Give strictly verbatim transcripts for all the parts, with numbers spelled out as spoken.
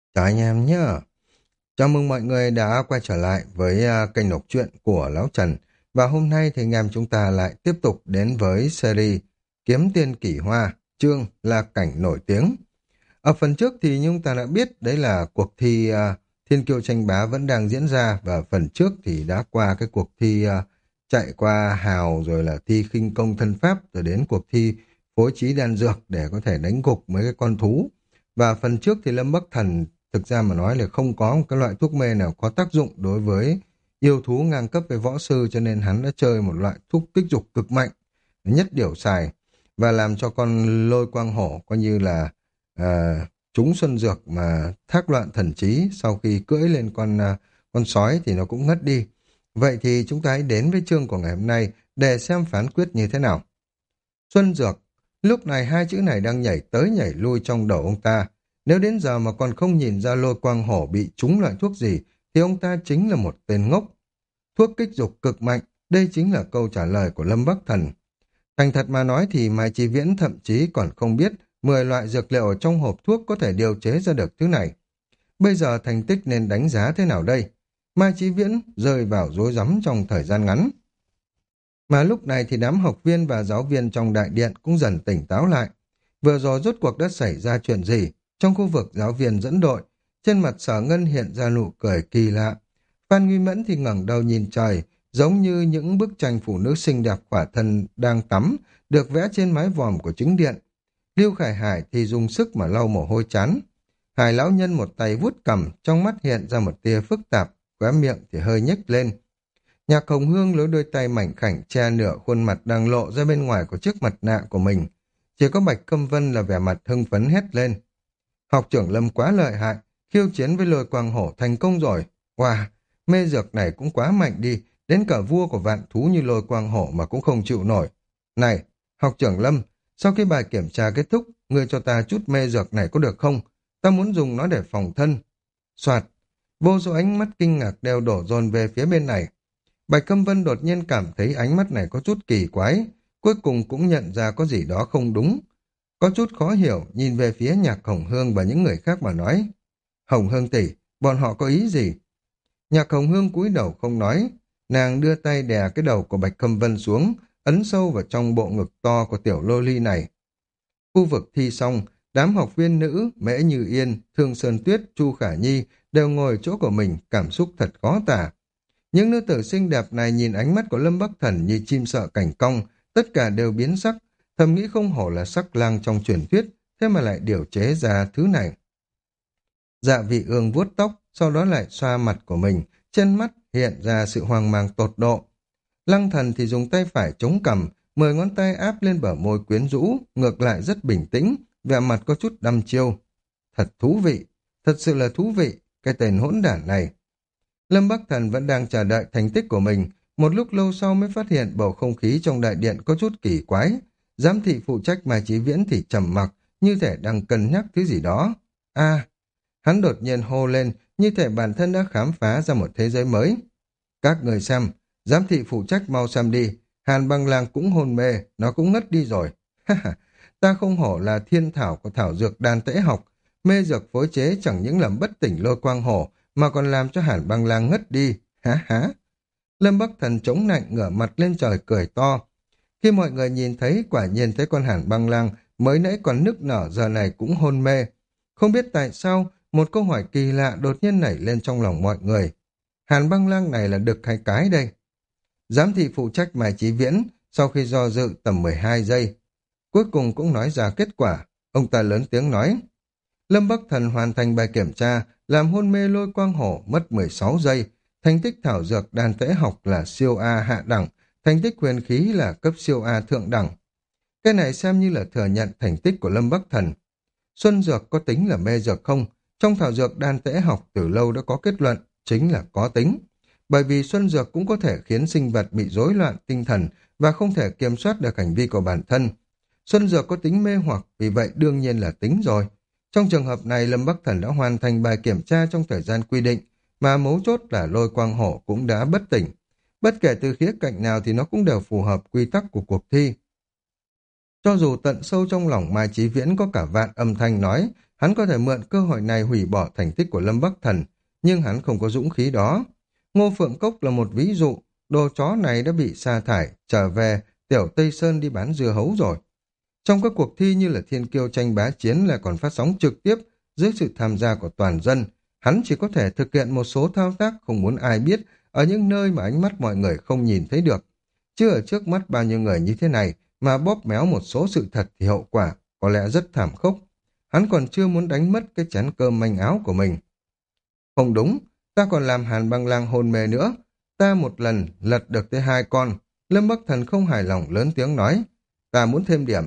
Chào anh em nhé. Chào mừng mọi người đã quay trở lại với à, kênh đọc truyện của Lão Trần. Và hôm nay thì anh em chúng ta lại tiếp tục đến với series Kiếm Tiên Kỷ Hoa, chương là cảnh nổi tiếng. Ở phần trước thì chúng ta đã biết đấy là cuộc thi à, Thiên Kiêu tranh bá vẫn đang diễn ra, và phần trước thì đã qua cái cuộc thi à, chạy qua hào, rồi là thi khinh công thân pháp, rồi đến cuộc thi phối trí đan dược để có thể đánh gục mấy cái con thú. Và phần trước thì Lâm Bắc Thần thực ra mà nói là không có một cái loại thuốc mê nào có tác dụng đối với yêu thú ngang cấp với võ sư, cho nên hắn đã chơi một loại thuốc kích dục cực mạnh, nhất điểu xài, và làm cho con lôi quang hổ coi như là à, trúng xuân dược mà thác loạn thần trí. Sau khi cưỡi lên con à, con sói thì nó cũng ngất đi. Vậy thì chúng ta hãy đến với chương của ngày hôm nay để xem phán quyết như thế nào. Xuân dược. Lúc này hai chữ này đang nhảy tới nhảy lui trong đầu ông ta. Nếu đến giờ mà còn không nhìn ra lôi quang hổ bị trúng loại thuốc gì, thì ông ta chính là một tên ngốc. Thuốc kích dục cực mạnh, đây chính là câu trả lời của Lâm Bắc Thần. Thành thật mà nói thì Mai Chi Viễn thậm chí còn không biết mười loại dược liệu ở trong hộp thuốc có thể điều chế ra được thứ này. Bây giờ thành tích nên đánh giá thế nào đây? Mai Chi Viễn rơi vào rối rắm trong thời gian ngắn. Mà lúc này thì đám học viên và giáo viên trong đại điện cũng dần tỉnh táo lại. Vừa rồi rốt cuộc đã xảy ra chuyện gì? Trong khu vực giáo viên dẫn đội, trên mặt Sở Ngân hiện ra nụ cười kỳ lạ. Phan Nguy Mẫn thì ngẩng đầu nhìn trời, giống như những bức tranh phụ nữ xinh đẹp khỏa thân đang tắm, được vẽ trên mái vòm của chính điện. Lưu Khải Hải thì dùng sức mà lau mồ hôi chán. Hải lão nhân một tay vuốt cằm, trong mắt hiện ra một tia phức tạp, khóe miệng thì hơi nhếch lên. Nhạc Hồng Hương lấy đôi tay mảnh khảnh che nửa khuôn mặt đang lộ ra bên ngoài của chiếc mặt nạ của mình. Chỉ có Bạch Câm Vân là vẻ mặt hưng phấn hét lên. Học trưởng Lâm quá lợi hại, khiêu chiến với lôi quang hổ thành công rồi. Wow, mê dược này cũng quá mạnh đi, đến cả vua của vạn thú như lôi quang hổ mà cũng không chịu nổi. Này, học trưởng Lâm, sau khi bài kiểm tra kết thúc, ngươi cho ta chút mê dược này có được không? Ta muốn dùng nó để phòng thân. Soạt, vô số ánh mắt kinh ngạc đều đổ dồn về phía bên này. Bạch Câm Vân đột nhiên cảm thấy ánh mắt này có chút kỳ quái, cuối cùng cũng nhận ra có gì đó không đúng. Có chút khó hiểu, nhìn về phía Nhạc Hồng Hương và những người khác mà nói. Hồng Hương tỷ, bọn họ có ý gì? Nhạc Hồng Hương cúi đầu không nói, nàng đưa tay đè cái đầu của Bạch Câm Vân xuống, ấn sâu vào trong bộ ngực to của tiểu lô ly này. Khu vực thi xong, đám học viên nữ, Mễ Như Yên, Thương Sơn Tuyết, Chu Khả Nhi đều ngồi chỗ của mình, cảm xúc thật khó tả. Những nữ tử xinh đẹp này nhìn ánh mắt của Lâm Bắc Thần như chim sợ cảnh cong, tất cả đều biến sắc, thầm nghĩ không hổ là sắc lang trong truyền thuyết, thế mà lại điều chế ra thứ này. Dạ Vị Ương vuốt tóc, sau đó lại xoa mặt của mình, trên mắt hiện ra sự hoang mang tột độ. Lăng Thần thì dùng tay phải chống cằm, mười ngón tay áp lên bờ môi quyến rũ, ngược lại rất bình tĩnh, vẻ mặt có chút đăm chiêu. Thật thú vị, thật sự là thú vị, cái tên hỗn đản này. Lâm Bắc Thần vẫn đang chờ đợi thành tích của mình, một lúc lâu sau mới phát hiện bầu không khí trong đại điện có chút kỳ quái. Giám thị phụ trách Mai Chí Viễn thì trầm mặc, như thể đang cân nhắc thứ gì đó. A, hắn đột nhiên hô lên, như thể bản thân đã khám phá ra một thế giới mới. Các người xem, giám thị phụ trách mau xem đi, Hàn Băng Lang cũng hôn mê, nó cũng ngất đi rồi. Ta không hổ là thiên thảo của thảo dược đan tễ học, mê dược phối chế chẳng những làm bất tỉnh lôi quang hổ, mà còn làm cho Hàn Băng Lang ngất đi. Há há. Lâm Bắc Thần chống nạnh ngửa mặt lên trời cười to. Khi mọi người nhìn thấy, quả nhiên thấy con Hàn Băng Lang mới nãy còn nức nở giờ này cũng hôn mê. Không biết tại sao, một câu hỏi kỳ lạ đột nhiên nảy lên trong lòng mọi người. Hàn Băng Lang này là đực hay cái đây? Giám thị phụ trách Mai Chí Viễn, sau khi do dự tầm mười hai giây, cuối cùng cũng nói ra kết quả. Ông ta lớn tiếng nói. Lâm Bắc Thần hoàn thành bài kiểm tra, làm hôn mê lôi quang hổ mất mười sáu giây, thành tích thảo dược đan tễ học là siêu A hạ đẳng, thành tích huyền khí là cấp siêu A thượng đẳng. Cái này xem như là thừa nhận thành tích của Lâm Bắc Thần. Xuân dược có tính là mê dược không? Trong thảo dược đan tễ học từ lâu đã có kết luận, chính là có tính. Bởi vì xuân dược cũng có thể khiến sinh vật bị rối loạn tinh thần và không thể kiểm soát được hành vi của bản thân. Xuân dược có tính mê hoặc, vì vậy đương nhiên là tính rồi. Trong trường hợp này, Lâm Bắc Thần đã hoàn thành bài kiểm tra trong thời gian quy định, mà mấu chốt là lôi quang hổ cũng đã bất tỉnh. Bất kể từ khía cạnh nào thì nó cũng đều phù hợp quy tắc của cuộc thi. Cho dù tận sâu trong lòng Mai Chí Viễn có cả vạn âm thanh nói, Hắn có thể mượn cơ hội này hủy bỏ thành tích của Lâm Bắc Thần, nhưng hắn không có dũng khí đó. Ngô Phượng Cốc là một ví dụ, đồ chó này đã bị sa thải, trở về Tiểu Tây Sơn đi bán dưa hấu rồi. Trong các cuộc thi như là Thiên Kiêu tranh bá chiến lại còn phát sóng trực tiếp dưới sự tham gia của toàn dân, hắn chỉ có thể thực hiện một số thao tác không muốn ai biết ở những nơi mà ánh mắt mọi người không nhìn thấy được. Chứ ở trước mắt bao nhiêu người như thế này mà bóp méo một số sự thật thì hậu quả có lẽ rất thảm khốc. Hắn còn chưa muốn đánh mất cái chén cơm manh áo của mình. Không đúng, ta còn làm Hàn Băng Lang hôn mê nữa. Ta một lần lật được tới hai con. Lâm Bắc Thần không hài lòng lớn tiếng nói. Ta muốn thêm điểm.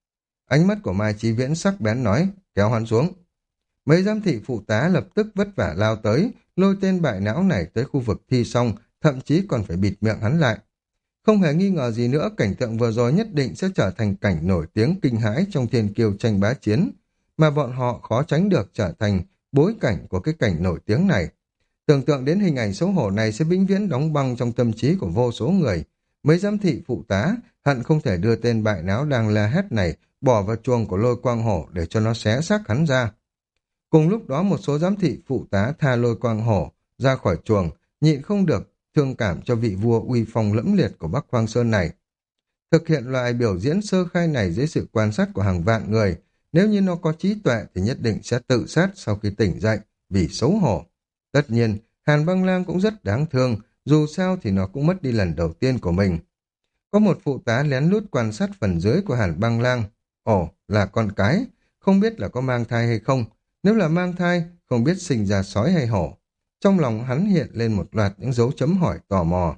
Ánh mắt của Mai Chí Viễn sắc bén nói, kéo hắn xuống. Mấy giám thị phụ tá lập tức vất vả lao tới, lôi tên bại não này tới khu vực thi xong, thậm chí còn phải bịt miệng hắn lại. Không hề nghi ngờ gì nữa, cảnh tượng vừa rồi nhất định sẽ trở thành cảnh nổi tiếng kinh hãi trong thiên kiêu tranh bá chiến, mà bọn họ khó tránh được trở thành bối cảnh của cái cảnh nổi tiếng này. Tưởng tượng đến hình ảnh xấu hổ này sẽ vĩnh viễn đóng băng trong tâm trí của vô số người. Mấy giám thị phụ tá hận không thể đưa tên bại não đang la hét này bỏ vào chuồng của Lôi Quang Hổ để cho nó xé xác hắn ra. Cùng lúc đó một số giám thị phụ tá tha Lôi Quang Hổ ra khỏi chuồng, nhịn không được thương cảm cho vị vua uy phong lẫm liệt của Bắc Hoang Sơn này. Thực hiện loại biểu diễn sơ khai này dưới sự quan sát của hàng vạn người, nếu như nó có trí tuệ thì nhất định sẽ tự sát sau khi tỉnh dậy vì xấu hổ. Tất nhiên, Hàn Băng Lang cũng rất đáng thương, dù sao thì nó cũng mất đi lần đầu tiên của mình. Có một phụ tá lén lút quan sát phần dưới của Hàn Băng Lang. Ồ, là con cái, không biết là có mang thai hay không. Nếu là mang thai, không biết sinh ra sói hay hổ. Trong lòng hắn hiện lên một loạt những dấu chấm hỏi tò mò.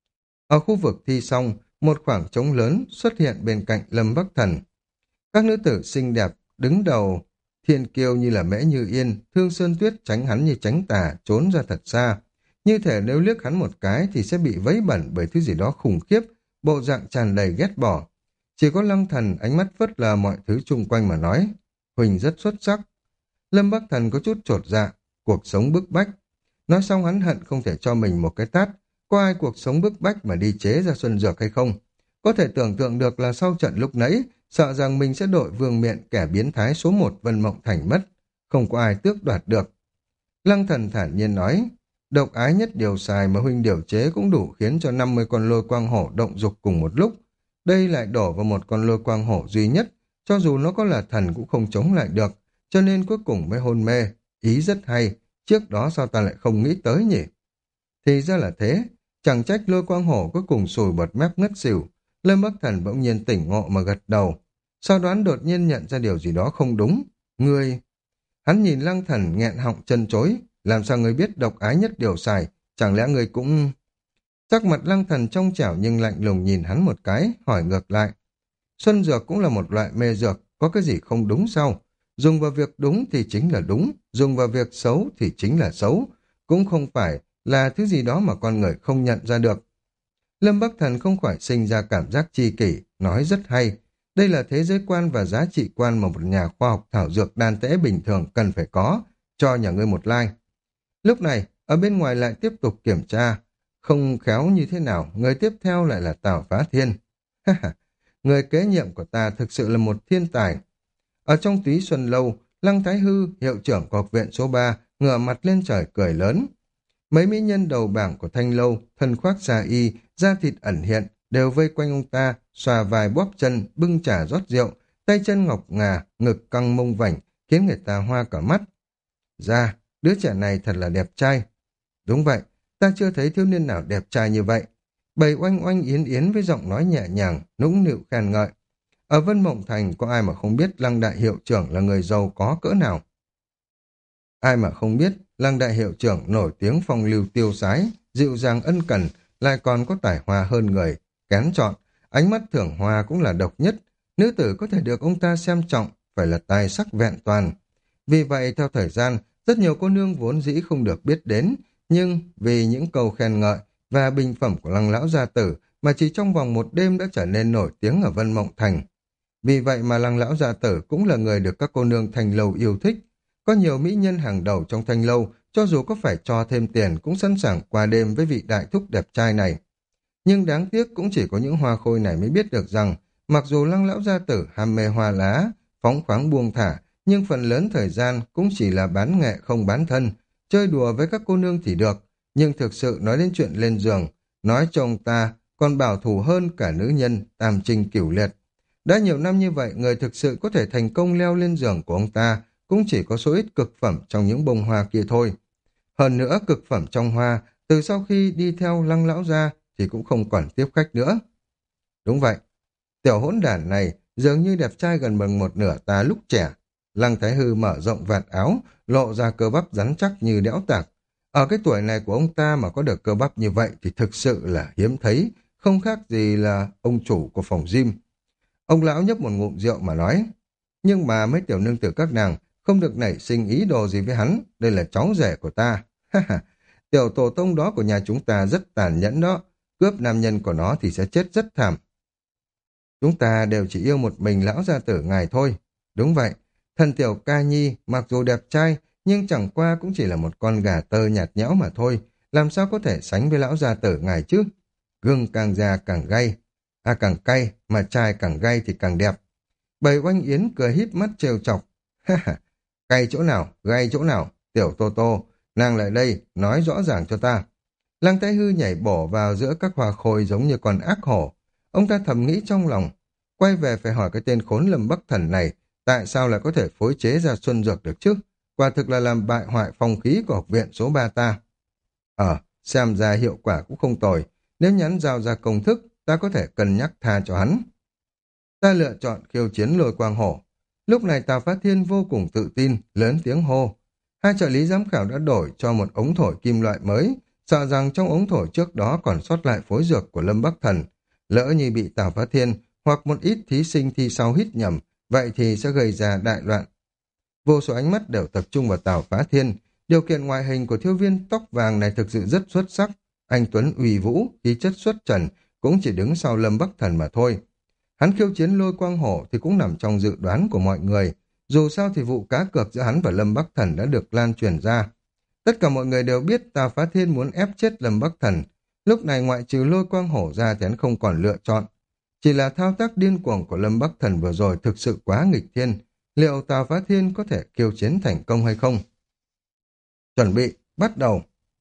Ở khu vực thi xong, một khoảng trống lớn xuất hiện bên cạnh Lâm Bắc Thần. Các nữ tử xinh đẹp đứng đầu thiên kiêu như là Mễ Như Yên, Thương Sơn Tuyết tránh hắn như tránh tà, trốn ra thật xa. Như thể nếu liếc hắn một cái thì sẽ bị vấy bẩn bởi thứ gì đó khủng khiếp, bộ dạng tràn đầy ghét bỏ. Chỉ có Lăng Thần ánh mắt phớt lờ mọi thứ chung quanh mà nói, Huỳnh rất xuất sắc. Lâm Bắc Thần có chút chột dạ, cuộc sống bức bách. Nói xong hắn hận không thể cho mình một cái tát, có ai cuộc sống bức bách mà đi chế ra xuân dược hay không? Có thể tưởng tượng được là sau trận lúc nãy, sợ rằng mình sẽ đội vương miện kẻ biến thái số một Vân Mộng Thành mất, không có ai tước đoạt được. Lăng Thần thản nhiên nói, độc ái nhất điều xài mà huynh điều chế cũng đủ khiến cho năm mươi con Lôi Quang Hổ động dục cùng một lúc. Đây lại đổ vào một con Lôi Quang Hổ duy nhất, cho dù nó có là thần cũng không chống lại được, cho nên cuối cùng mới hôn mê. Ý rất hay, trước đó sao ta lại không nghĩ tới nhỉ? Thì ra là thế, chẳng trách Lôi Quang Hổ cuối cùng sùi bọt mép ngất xỉu. Lâm Bắc Thần bỗng nhiên tỉnh ngộ mà gật đầu. Sau đoán đột nhiên nhận ra điều gì đó không đúng. Ngươi... Hắn nhìn Lăng Thần nghẹn họng chân chối. Làm sao ngươi biết độc ái nhất điều xài? Chẳng lẽ ngươi cũng... Sắc mặt Lăng Thần trong trẻo nhưng lạnh lùng nhìn hắn một cái, hỏi ngược lại. Xuân dược cũng là một loại mê dược, có cái gì không đúng sao? Dùng vào việc đúng thì chính là đúng, dùng vào việc xấu thì chính là xấu. Cũng không phải là thứ gì đó mà con người không nhận ra được. Lâm Bắc Thần không khỏi sinh ra cảm giác chi kỷ, nói rất hay. Đây là thế giới quan và giá trị quan mà một nhà khoa học thảo dược đan tễ bình thường cần phải có, cho nhà ngươi một like. Lúc này, ở bên ngoài lại tiếp tục kiểm tra. Không khéo như thế nào, người tiếp theo lại là Tào Phá Thiên. Người kế nhiệm của ta thực sự là một thiên tài. Ở trong Túy Xuân Lâu, Lăng Thái Hư, hiệu trưởng của học viện số ba, ngửa mặt lên trời cười lớn. Mấy mỹ nhân đầu bảng của Thanh Lâu, thân khoác xa y, da thịt ẩn hiện, đều vây quanh ông ta, xòa vài bóp chân, bưng trà rót rượu, tay chân ngọc ngà, ngực căng mông vảnh, khiến người ta hoa cả mắt. Ra, đứa trẻ này thật là đẹp trai. Đúng vậy, ta chưa thấy thiếu niên nào đẹp trai như vậy. Bầy oanh oanh yến yến với giọng nói nhẹ nhàng, nũng nịu khen ngợi. Ở Vân Mộng Thành có ai mà không biết Lăng đại hiệu trưởng là người giàu có cỡ nào? Ai mà không biết Lăng đại hiệu trưởng nổi tiếng phong lưu tiêu sái, dịu dàng ân cần, lại còn có tài hoa hơn người, kén chọn, ánh mắt thưởng hoa cũng là độc nhất. Nữ tử có thể được ông ta xem trọng, phải là tài sắc vẹn toàn. Vì vậy, theo thời gian, rất nhiều cô nương vốn dĩ không được biết đến, nhưng vì những câu khen ngợi và bình phẩm của Lăng lão gia tử mà chỉ trong vòng một đêm đã trở nên nổi tiếng ở Vân Mộng Thành. Vì vậy mà Lăng lão gia tử cũng là người được các cô nương Thanh Lâu yêu thích. Có nhiều mỹ nhân hàng đầu trong Thanh Lâu, cho dù có phải cho thêm tiền cũng sẵn sàng qua đêm với vị đại thúc đẹp trai này. Nhưng đáng tiếc cũng chỉ có những hoa khôi này mới biết được rằng, mặc dù Lăng lão gia tử ham mê hoa lá, phóng khoáng buông thả, nhưng phần lớn thời gian cũng chỉ là bán nghệ không bán thân, chơi đùa với các cô nương thì được, nhưng thực sự nói đến chuyện lên giường, nói cho ông ta còn bảo thủ hơn cả nữ nhân tam trinh cửu liệt. Đã nhiều năm như vậy, người thực sự có thể thành công leo lên giường của ông ta cũng chỉ có số ít cực phẩm trong những bông hoa kia thôi. Hơn nữa, cực phẩm trong hoa, từ sau khi đi theo Lăng lão gia thì cũng không còn tiếp khách nữa. Đúng vậy, tiểu hỗn đản này dường như đẹp trai gần bằng một nửa ta lúc trẻ. Lăng Thái Hư mở rộng vạt áo, lộ ra cơ bắp rắn chắc như đẽo tạc. Ở cái tuổi này của ông ta mà có được cơ bắp như vậy thì thực sự là hiếm thấy, không khác gì là ông chủ của phòng gym. Ông lão nhấp một ngụm rượu mà nói, nhưng mà mấy tiểu nương tử các nàng không được nảy sinh ý đồ gì với hắn, đây là cháu rể của ta. Tiểu tổ tông đó của nhà chúng ta rất tàn nhẫn đó, cướp nam nhân của nó thì sẽ chết rất thảm. Chúng ta đều chỉ yêu một mình lão gia tử ngài thôi. Đúng vậy, thần tiểu ca nhi mặc dù đẹp trai nhưng chẳng qua cũng chỉ là một con gà tơ nhạt nhẽo mà thôi, làm sao có thể sánh với lão gia tử ngài chứ? Gừng càng già càng gay, à càng cay, mà trai càng gay thì càng đẹp. Bầy oanh yến cười híp mắt trêu chọc. Ha ha, cay chỗ nào, gay chỗ nào, tiểu Tô Tô, nàng lại đây, nói rõ ràng cho ta. Lăng Thái Hư nhảy bổ vào giữa các hoa khôi giống như con ác hổ. Ông ta thầm nghĩ trong lòng, quay về phải hỏi cái tên khốn Lâm Bắc Thần này, tại sao lại có thể phối chế ra xuân dược được chứ? Quả thực là làm bại hoại phong khí của học viện số ba ta. Ờ, xem ra hiệu quả cũng không tồi. Nếu nhắn giao ra công thức, ta có thể cân nhắc tha cho hắn. Ta lựa chọn khiêu chiến Lôi Quang Hổ. Lúc này Tào Phá Thiên vô cùng tự tin, lớn tiếng hô. Hai trợ lý giám khảo đã đổi cho một ống thổi kim loại mới, sợ rằng trong ống thổi trước đó còn sót lại phối dược của Lâm Bắc Thần. Lỡ như bị Tào Phá Thiên hoặc một ít thí sinh thi sau hít nhầm, vậy thì sẽ gây ra đại loạn. Vô số ánh mắt đều tập trung vào Tào Phá Thiên. Điều kiện ngoại hình của thiếu viên tóc vàng này thực sự rất xuất sắc. Anh Tuấn uy vũ, khí chất xuất trần, cũng chỉ đứng sau Lâm Bắc Thần mà thôi. Hắn khiêu chiến Lôi Quang Hổ thì cũng nằm trong dự đoán của mọi người. Dù sao thì vụ cá cược giữa hắn và Lâm Bắc Thần đã được lan truyền ra. Tất cả mọi người đều biết Tào Phá Thiên muốn ép chết Lâm Bắc Thần. Lúc này ngoại trừ Lôi Quang Hổ ra thì hắn không còn lựa chọn. Chỉ là thao tác điên cuồng của Lâm Bắc Thần vừa rồi thực sự quá nghịch thiên. Liệu Tào Phá Thiên có thể khiêu chiến thành công hay không? Chuẩn bị, bắt đầu.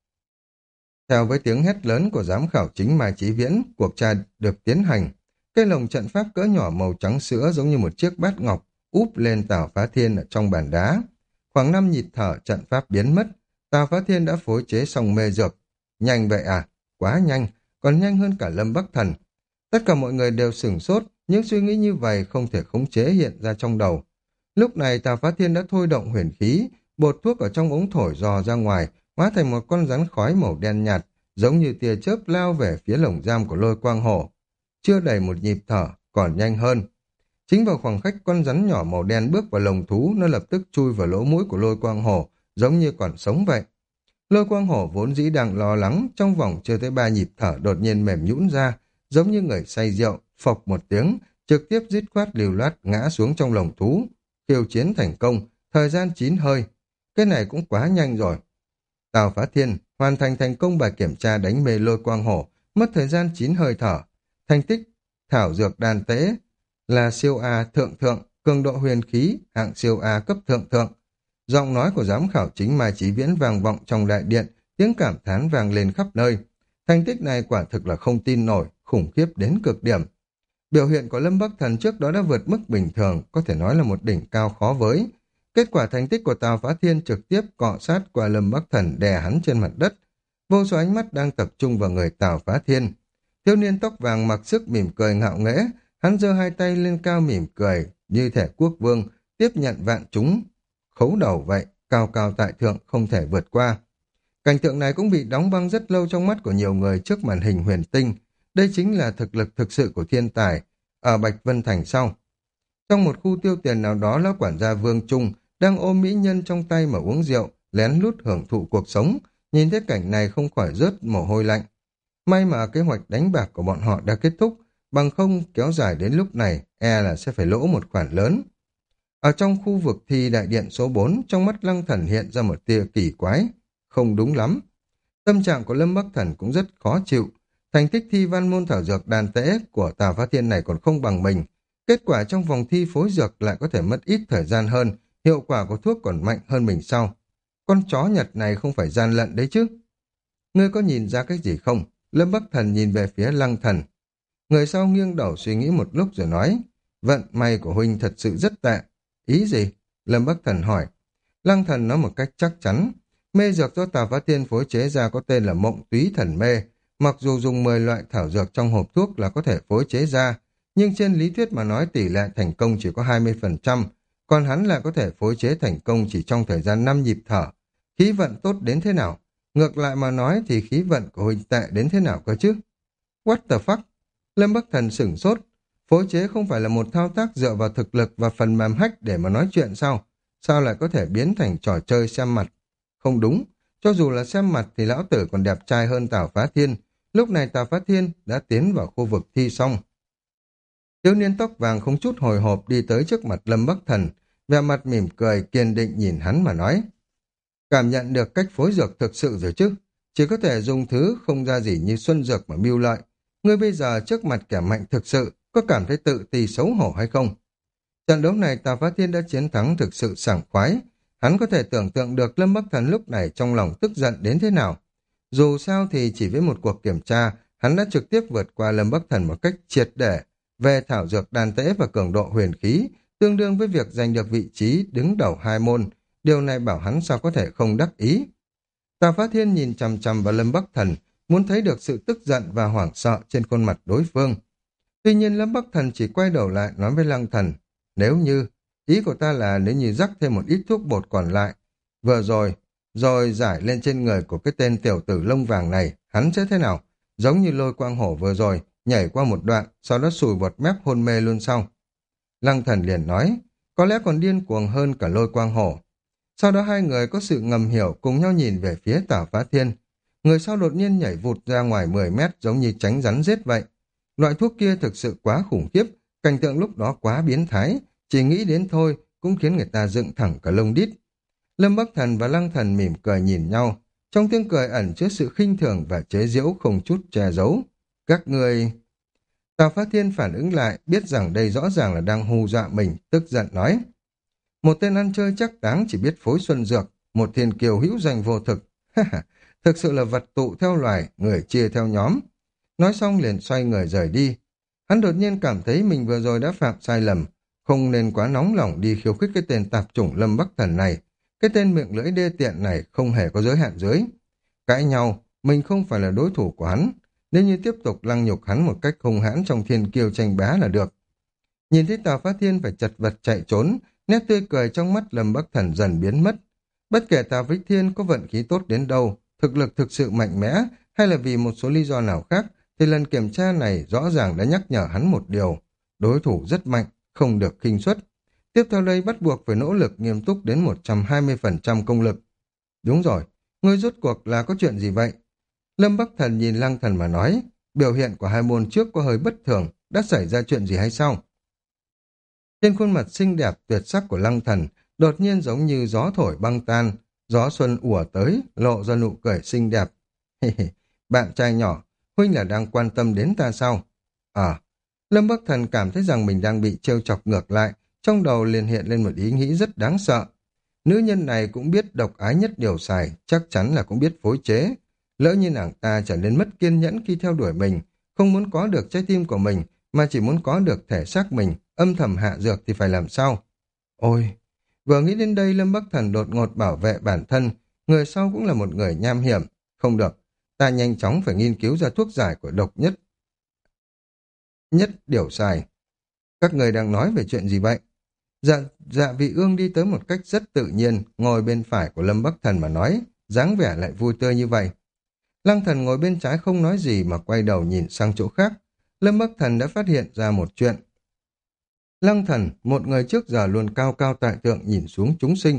Theo với tiếng hét lớn của giám khảo chính Mai Chí Viễn, cuộc tra được tiến hành. Cái lồng trận pháp cỡ nhỏ màu trắng sữa giống như một chiếc bát ngọc úp lên Tào Phá Thiên ở trong bàn đá. Khoảng năm nhịp thở trận pháp biến mất, Tào Phá Thiên đã phối chế xong mê dược. Nhanh vậy à? Quá nhanh, còn nhanh hơn cả Lâm Bắc Thần. Tất cả mọi người đều sửng sốt, những suy nghĩ như vậy không thể khống chế hiện ra trong đầu. Lúc này Tào Phá Thiên đã thôi động huyền khí, bột thuốc ở trong ống thổi dò ra ngoài, hóa thành một con rắn khói màu đen nhạt, giống như tia chớp lao về phía lồng giam của Lôi Quang Hổ. Chưa đầy một nhịp thở, còn nhanh hơn. Chính vào khoảng cách con rắn nhỏ màu đen bước vào lồng thú, nó lập tức chui vào lỗ mũi của Lôi Quang Hổ, giống như còn sống vậy. Lôi Quang Hổ vốn dĩ đang lo lắng, trong vòng chưa tới ba nhịp thở đột nhiên mềm nhũn ra, giống như người say rượu, phộc một tiếng, trực tiếp dứt khoát liều loát ngã xuống trong lồng thú. Khiêu chiến thành công, thời gian chín hơi. Cái này cũng quá nhanh rồi. Tào Phá Thiên hoàn thành thành công bài kiểm tra đánh mê Lôi Quang Hổ, mất thời gian chín hơi thở. Thành tích thảo dược đan tế là siêu A thượng thượng, cường độ huyền khí hạng siêu A cấp thượng thượng. Giọng nói của giám khảo chính Mai Chí Viễn vang vọng trong đại điện, tiếng cảm thán vang lên khắp nơi. Thành tích này quả thực là không tin nổi, khủng khiếp đến cực điểm. Biểu hiện của Lâm Bắc Thần trước đó đã vượt mức bình thường, có thể nói là một đỉnh cao khó với. Kết quả thành tích của Tào Phá Thiên trực tiếp cọ sát qua Lâm Bắc Thần đè hắn trên mặt đất. Vô số ánh mắt đang tập trung vào người Tào Phá Thiên. Thiếu niên tóc vàng mặc sức mỉm cười ngạo nghễ, hắn giơ hai tay lên cao mỉm cười, như thể quốc vương, tiếp nhận vạn chúng. Khấu đầu vậy, cao cao tại thượng, không thể vượt qua. Cảnh tượng này cũng bị đóng băng rất lâu trong mắt của nhiều người trước màn hình huyền tinh. Đây chính là thực lực thực sự của thiên tài, ở Bạch Vân Thành sau. Trong một khu tiêu tiền nào đó, lão quản gia Vương Trung đang ôm mỹ nhân trong tay mà uống rượu, lén lút hưởng thụ cuộc sống. Nhìn thấy cảnh này không khỏi rớt mồ hôi lạnh. May mà kế hoạch đánh bạc của bọn họ đã kết thúc, bằng không kéo dài đến lúc này, e là sẽ phải lỗ một khoản lớn. Ở trong khu vực thi đại điện số bốn, trong mắt Lăng Thần hiện ra một tia kỳ quái. Không đúng lắm. Tâm trạng của Lâm Bắc Thần cũng rất khó chịu. Thành tích thi văn môn thảo dược đàn tế của Tào Phá Thiên này còn không bằng mình. Kết quả trong vòng thi phối dược lại có thể mất ít thời gian hơn, Hiệu quả của thuốc còn mạnh hơn mình sao? Con chó Nhật này không phải gian lận đấy chứ? Ngươi có nhìn ra cái gì không? Lâm Bắc Thần nhìn về phía Lăng Thần. Người sau nghiêng đầu suy nghĩ một lúc rồi nói, vận may của huynh thật sự rất tệ. Ý gì? Lâm Bắc Thần hỏi. Lăng Thần nói một cách chắc chắn, mê dược do Tào Phá Thiên phối chế ra có tên là Mộng Túy Thần Mê, mặc dù dùng mười loại thảo dược trong hộp thuốc là có thể phối chế ra, nhưng trên lý thuyết mà nói tỷ lệ thành công chỉ có hai mươi phần trăm, còn hắn lại có thể phối chế thành công chỉ trong thời gian năm nhịp thở. Khí vận tốt đến thế nào? Ngược lại mà nói thì khí vận của huynh tệ đến thế nào cơ chứ? What the fuck? Lâm Bắc Thần sửng sốt. Phối chế không phải là một thao tác dựa vào thực lực và phần mềm hack để mà nói chuyện sao? Sao lại có thể biến thành trò chơi xem mặt? Không đúng. Cho dù là xem mặt thì lão tử còn đẹp trai hơn Tào Phá Thiên. Lúc này Tào Phá Thiên đã tiến vào khu vực thi xong. Thiếu niên tóc vàng không chút hồi hộp đi tới trước mặt Lâm Bắc Thần, vẻ mặt mỉm cười kiên định nhìn hắn mà nói. Cảm nhận được cách phối dược thực sự rồi chứ? Chỉ có thể dùng thứ không ra gì như xuân dược mà mưu lợi. Ngươi bây giờ trước mặt kẻ mạnh thực sự, có cảm thấy tự ti xấu hổ hay không? Trận đấu này Tào Phá Thiên đã chiến thắng thực sự sảng khoái. Hắn có thể tưởng tượng được Lâm Bắc Thần lúc này trong lòng tức giận đến thế nào. Dù sao thì chỉ với một cuộc kiểm tra, hắn đã trực tiếp vượt qua Lâm Bắc Thần một cách triệt để về thảo dược đan tế và cường độ huyền khí, tương đương với việc giành được vị trí đứng đầu hai môn. Điều này bảo hắn sao có thể không đắc ý. Tào Phá Thiên nhìn chằm chằm vào Lâm Bắc Thần, muốn thấy được sự tức giận và hoảng sợ trên khuôn mặt đối phương. Tuy nhiên Lâm Bắc Thần chỉ quay đầu lại nói với Lăng Thần, nếu như, ý của ta là nếu như rắc thêm một ít thuốc bột còn lại, vừa rồi, rồi giải lên trên người của cái tên tiểu tử lông vàng này, hắn sẽ thế nào? Giống như Lôi Quang Hổ vừa rồi, nhảy qua một đoạn, sau đó sùi bọt mép hôn mê luôn sau. Lăng Thần liền nói, có lẽ còn điên cuồng hơn cả Lôi Quang Hổ. Sau đó hai người có sự ngầm hiểu cùng nhau nhìn về phía Tào Phá Thiên. Người sau đột nhiên nhảy vụt ra ngoài mười mét giống như tránh rắn rết vậy. Loại thuốc kia thực sự quá khủng khiếp, cảnh tượng lúc đó quá biến thái, chỉ nghĩ đến thôi cũng khiến người ta dựng thẳng cả lông đít. Lâm Bắc Thần và Lăng Thần mỉm cười nhìn nhau, trong tiếng cười ẩn chứa sự khinh thường và chế giễu không chút che giấu. Các người... Tào Phá Thiên phản ứng lại, biết rằng đây rõ ràng là đang hù dọa mình, tức giận nói. Một tên ăn chơi chắc táng chỉ biết phối xuân dược, một thiên kiều hữu danh vô thực. Thực sự là vật tụ theo loài, người chia theo nhóm. Nói xong liền xoay người rời đi. Hắn đột nhiên cảm thấy mình vừa rồi đã phạm sai lầm, không nên quá nóng lòng đi khiêu khích cái tên tạp chủng Lâm Bắc Thần này. Cái tên miệng lưỡi đê tiện này không hề có giới hạn dưới. Cãi nhau, mình không phải là đối thủ của hắn. Nếu như tiếp tục lăng nhục hắn một cách hung hãn trong thiên kiêu tranh bá là được. Nhìn thấy Tào Phá Thiên phải chật vật chạy trốn, nét tươi cười trong mắt Lâm Bắc Thần dần biến mất. Bất kể Tào Vích Thiên có vận khí tốt đến đâu, thực lực thực sự mạnh mẽ, hay là vì một số lý do nào khác, thì lần kiểm tra này rõ ràng đã nhắc nhở hắn một điều. Đối thủ rất mạnh, không được khinh suất. Tiếp theo đây bắt buộc phải nỗ lực nghiêm túc đến một trăm hai mươi phần trăm công lực. Đúng rồi, ngươi rốt cuộc là có chuyện gì vậy? Lâm Bắc Thần nhìn Lăng Thần mà nói, biểu hiện của hai môn trước có hơi bất thường, đã xảy ra chuyện gì hay sao? Trên khuôn mặt xinh đẹp tuyệt sắc của Lăng Thần, đột nhiên giống như gió thổi băng tan, gió xuân ùa tới, lộ ra nụ cười xinh đẹp. Bạn trai nhỏ, huynh là đang quan tâm đến ta sao? À, Lâm Bắc Thần cảm thấy rằng mình đang bị trêu chọc ngược lại, trong đầu liền hiện lên một ý nghĩ rất đáng sợ. Nữ nhân này cũng biết độc ái nhất điều xài, chắc chắn là cũng biết phối chế. Lỡ như nàng ta trở nên mất kiên nhẫn khi theo đuổi mình, không muốn có được trái tim của mình, mà chỉ muốn có được thể xác mình, âm thầm hạ dược thì phải làm sao? Ôi! Vừa nghĩ đến đây Lâm Bắc Thần đột ngột bảo vệ bản thân, người sau cũng là một người nham hiểm. Không được, ta nhanh chóng phải nghiên cứu ra thuốc giải của độc nhất. Nhất điều xài. Các người đang nói về chuyện gì vậy? Dạ, dạ vị ương đi tới một cách rất tự nhiên, ngồi bên phải của Lâm Bắc Thần mà nói, dáng vẻ lại vui tươi như vậy. Lăng Thần ngồi bên trái không nói gì mà quay đầu nhìn sang chỗ khác. Lâm Bắc Thần đã phát hiện ra một chuyện. Lăng Thần, một người trước giờ luôn cao cao tại tượng nhìn xuống chúng sinh.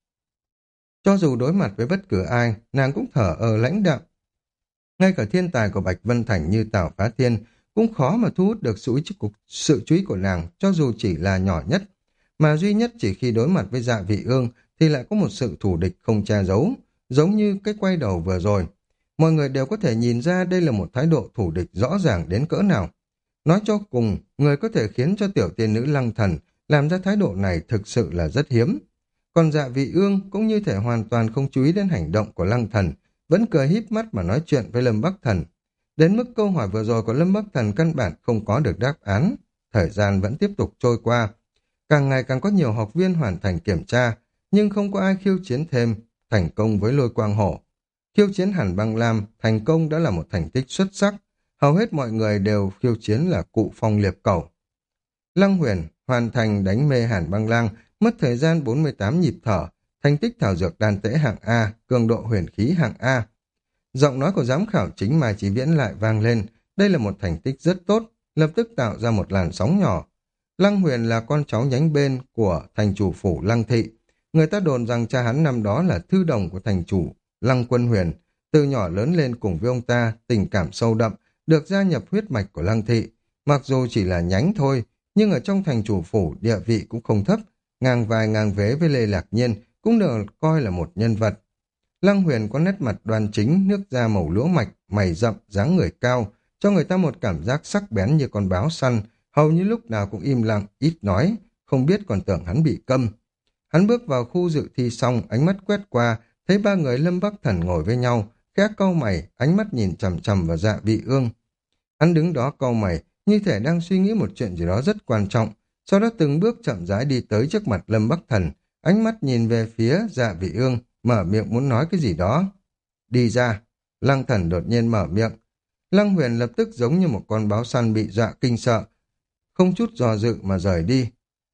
Cho dù đối mặt với bất cứ ai, nàng cũng thở ơ lãnh đạm. Ngay cả thiên tài của Bạch Vân Thành như Tào Phá Thiên cũng khó mà thu hút được sự, sự chú ý của nàng, cho dù chỉ là nhỏ nhất. Mà duy nhất chỉ khi đối mặt với Dạ Vị Ương thì lại có một sự thù địch không che giấu, giống như cái quay đầu vừa rồi. Mọi người đều có thể nhìn ra đây là một thái độ thù địch rõ ràng đến cỡ nào. Nói cho cùng, người có thể khiến cho tiểu tiên nữ Lăng Thần làm ra thái độ này thực sự là rất hiếm. Còn Dạ Vị Ương cũng như thể hoàn toàn không chú ý đến hành động của Lăng Thần, vẫn cười híp mắt mà nói chuyện với Lâm Bắc Thần. Đến mức câu hỏi vừa rồi của Lâm Bắc Thần căn bản không có được đáp án. Thời gian vẫn tiếp tục trôi qua. Càng ngày càng có nhiều học viên hoàn thành kiểm tra, nhưng không có ai khiêu chiến thêm, thành công với Lôi Quang Hổ. Khiêu chiến Hàn Băng Lam thành công đã là một thành tích xuất sắc. Hầu hết mọi người đều khiêu chiến là Cụ Phong Liệp Cẩu. Lăng Huyền hoàn thành đánh mê Hàn Băng Lang, mất thời gian bốn mươi tám nhịp thở, thành tích thảo dược đan tễ hạng A, cường độ huyền khí hạng A. Giọng nói của giám khảo chính Mai Chí Viễn lại vang lên, đây là một thành tích rất tốt, lập tức tạo ra một làn sóng nhỏ. Lăng Huyền là con cháu nhánh bên của thành chủ phủ Lăng Thị. Người ta đồn rằng cha hắn năm đó là thư đồng của thành chủ Lăng Quân Huyền, từ nhỏ lớn lên cùng với ông ta, tình cảm sâu đậm, được gia nhập huyết mạch của Lăng Thị. Mặc dù chỉ là nhánh thôi, nhưng ở trong thành chủ phủ địa vị cũng không thấp, ngang vai ngang vế với Lê Lạc Nhiên, cũng được coi là một nhân vật. Lăng Huyền có nét mặt đoan chính, nước da màu lúa mạch, mày rậm, dáng người cao, cho người ta một cảm giác sắc bén như con báo săn, hầu như lúc nào cũng im lặng, ít nói, không biết còn tưởng hắn bị câm. Hắn bước vào khu dự thi xong, ánh mắt quét qua, thấy ba người Lâm Bắc Thần ngồi với nhau, khẽ cau mày, ánh mắt nhìn chằm chằm vào Dạ Vị Ương. Hắn đứng đó cau mày, như thể đang suy nghĩ một chuyện gì đó rất quan trọng, sau đó từng bước chậm rãi đi tới trước mặt Lâm Bắc Thần, ánh mắt nhìn về phía Dạ Vị Ương, mở miệng muốn nói cái gì đó. Đi ra. Lăng Thần đột nhiên mở miệng. Lăng Huyền lập tức giống như một con báo săn bị dọa kinh sợ, không chút do dự mà rời đi.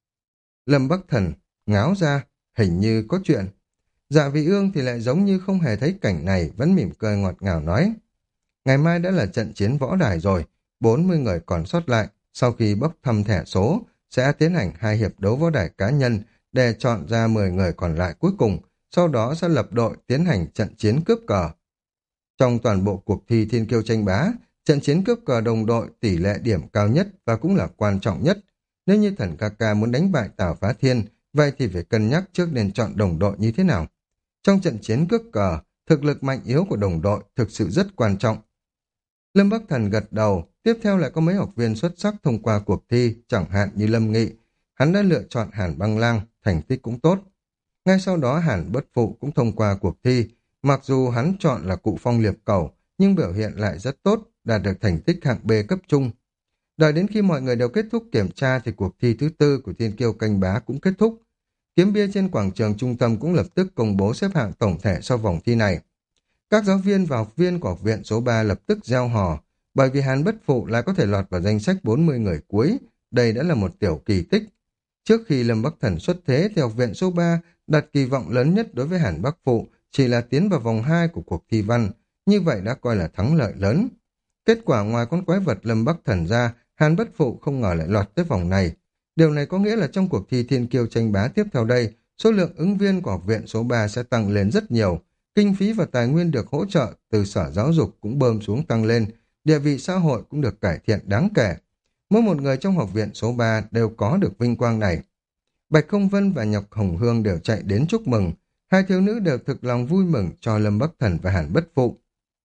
Lâm Bắc Thần ngáo ra, hình như có chuyện. Dạ Vị Ương thì lại giống như không hề thấy cảnh này, vẫn mỉm cười ngọt ngào nói. Ngày mai đã là trận chiến võ đài rồi, bốn mươi người còn sót lại, sau khi bốc thăm thẻ số, sẽ tiến hành hai hiệp đấu võ đài cá nhân để chọn ra mười người còn lại cuối cùng, sau đó sẽ lập đội tiến hành trận chiến cướp cờ. Trong toàn bộ cuộc thi thiên kiêu tranh bá, trận chiến cướp cờ đồng đội tỷ lệ điểm cao nhất và cũng là quan trọng nhất. Nếu như Thần ca ca muốn đánh bại Tào Phá Thiên, vậy thì phải cân nhắc trước nên chọn đồng đội như thế nào. Trong trận chiến cướp cờ, thực lực mạnh yếu của đồng đội thực sự rất quan trọng. Lâm Bắc Thần gật đầu, tiếp theo lại có mấy học viên xuất sắc thông qua cuộc thi, chẳng hạn như Lâm Nghị. Hắn đã lựa chọn Hàn Băng Lang, thành tích cũng tốt. Ngay sau đó Hàn Bất Phụ cũng thông qua cuộc thi, mặc dù hắn chọn là Cụ Phong Liệp Cẩu, nhưng biểu hiện lại rất tốt, đạt được thành tích hạng B cấp trung. Đợi đến khi mọi người đều kết thúc kiểm tra thì cuộc thi thứ tư của Thiên Kiêu Canh Bá cũng kết thúc. Kiếm bia trên quảng trường trung tâm cũng lập tức công bố xếp hạng tổng thể sau vòng thi này. Các giáo viên và học viên của học viện số ba lập tức reo hò, bởi vì Hàn Bất Phụ lại có thể lọt vào danh sách bốn mươi người cuối, đây đã là một tiểu kỳ tích. Trước khi Lâm Bắc Thần xuất thế thì học viện số ba đặt kỳ vọng lớn nhất đối với Hàn Bắc Phụ chỉ là tiến vào vòng hai của cuộc thi văn, như vậy đã coi là thắng lợi lớn. Kết quả ngoài con quái vật Lâm Bắc Thần ra, Hàn Bất Phụ không ngờ lại lọt tới vòng này. Điều này có nghĩa là trong cuộc thi thiên kiêu tranh bá tiếp theo đây, số lượng ứng viên của học viện số ba sẽ tăng lên rất nhiều, kinh phí và tài nguyên được hỗ trợ từ sở giáo dục cũng bơm xuống tăng lên, địa vị xã hội cũng được cải thiện đáng kể. Mỗi một người trong học viện số ba đều có được vinh quang này. Bạch Không Vân và Nhọc Hồng Hương đều chạy đến chúc mừng, hai thiếu nữ đều thực lòng vui mừng cho Lâm Bắc Thần và Hàn Bất Phụ.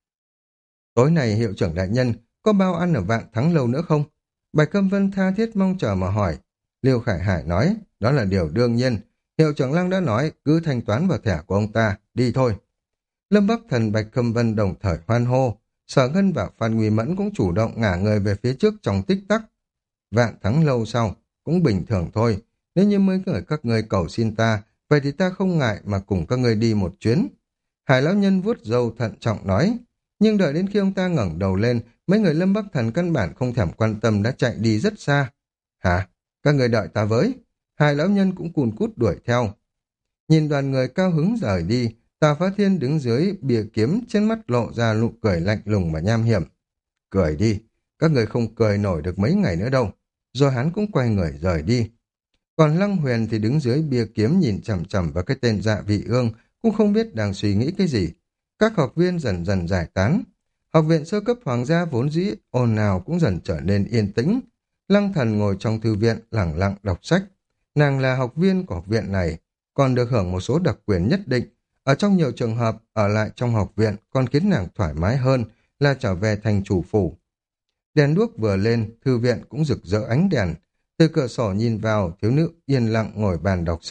Tối nay hiệu trưởng đại nhân có bao ăn ở Vạn Thắng Lâu nữa không? Bạch Câm Vân tha thiết mong chờ mà hỏi. Liêu Khải Hải nói, đó là điều đương nhiên. Hiệu trưởng Lăng đã nói, cứ thanh toán vào thẻ của ông ta, đi thôi. Lâm Bắc Thần Bạch Câm Vân đồng thời hoan hô. Sở Ngân và Phan Nguy Mẫn cũng chủ động ngả người về phía trước trong tích tắc. Vạn Thắng Lâu sau, cũng bình thường thôi. Nếu như mấy người các người cầu xin ta, vậy thì ta không ngại mà cùng các người đi một chuyến. Hải lão nhân vuốt râu thận trọng nói. Nhưng đợi đến khi ông ta ngẩng đầu lên, mấy người Lâm Bắc Thần căn bản không thèm quan tâm đã chạy đi rất xa. Hả? Các người đợi ta với. Hải lão nhân cũng cùn cút đuổi theo. Nhìn đoàn người cao hứng rời đi, Tào Phá Thiên đứng dưới bìa kiếm, trên mắt lộ ra nụ cười lạnh lùng mà nham hiểm. Cười đi, các người không cười nổi được mấy ngày nữa đâu. Rồi hắn cũng quay người rời đi. Còn Lăng Huyền thì đứng dưới bia kiếm nhìn chằm chằm vào cái tên Dạ Vị Ương, cũng không biết đang suy nghĩ cái gì. Các học viên dần dần giải tán. Học viện sơ cấp hoàng gia vốn dĩ ồn ào cũng dần trở nên yên tĩnh. Lăng Thần ngồi trong thư viện lẳng lặng đọc sách. Nàng là học viên của học viện này, còn được hưởng một số đặc quyền nhất định. Ở trong nhiều trường hợp, ở lại trong học viện còn khiến nàng thoải mái hơn là trở về thành chủ phủ. Đèn đuốc vừa lên, thư viện cũng rực rỡ ánh đèn. Từ cửa sổ nhìn vào, thiếu nữ yên lặng ngồi bàn đọc sách,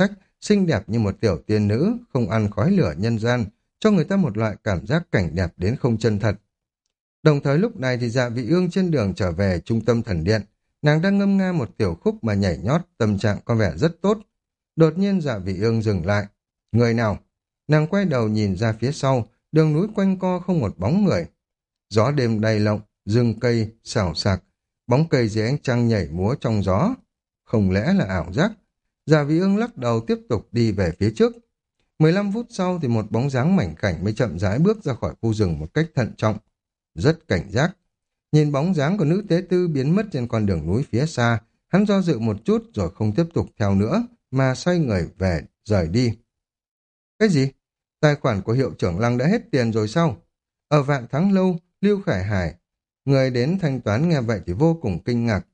xinh đẹp như một tiểu tiên nữ, không ăn khói lửa nhân gian, cho người ta một loại cảm giác cảnh đẹp đến không chân thật. Đồng thời lúc này thì Dạ Vị Ương trên đường trở về trung tâm thần điện, nàng đang ngâm nga một tiểu khúc mà nhảy nhót, tâm trạng có vẻ rất tốt. Đột nhiên Dạ Vị Ương dừng lại. Người nào? Nàng quay đầu nhìn ra phía sau, đường núi quanh co không một bóng người. Gió đêm đầy lộng, rừng cây, xào xạc, bóng cây dưới ánh trăng nhảy múa trong gió. Không lẽ là ảo giác? Dạ Vị Ương lắc đầu tiếp tục đi về phía trước. mười lăm phút sau thì một bóng dáng mảnh khảnh mới chậm rãi bước ra khỏi khu rừng một cách thận trọng. Rất cảnh giác. Nhìn bóng dáng của nữ tế tư biến mất trên con đường núi phía xa, hắn do dự một chút rồi không tiếp tục theo nữa, mà xoay người về, rời đi. Cái gì? Tài khoản của hiệu trưởng Lăng đã hết tiền rồi sao? Ở Vạn Thắng Lâu, Lưu Khải Hải, người đến thanh toán nghe vậy thì vô cùng kinh ngạc.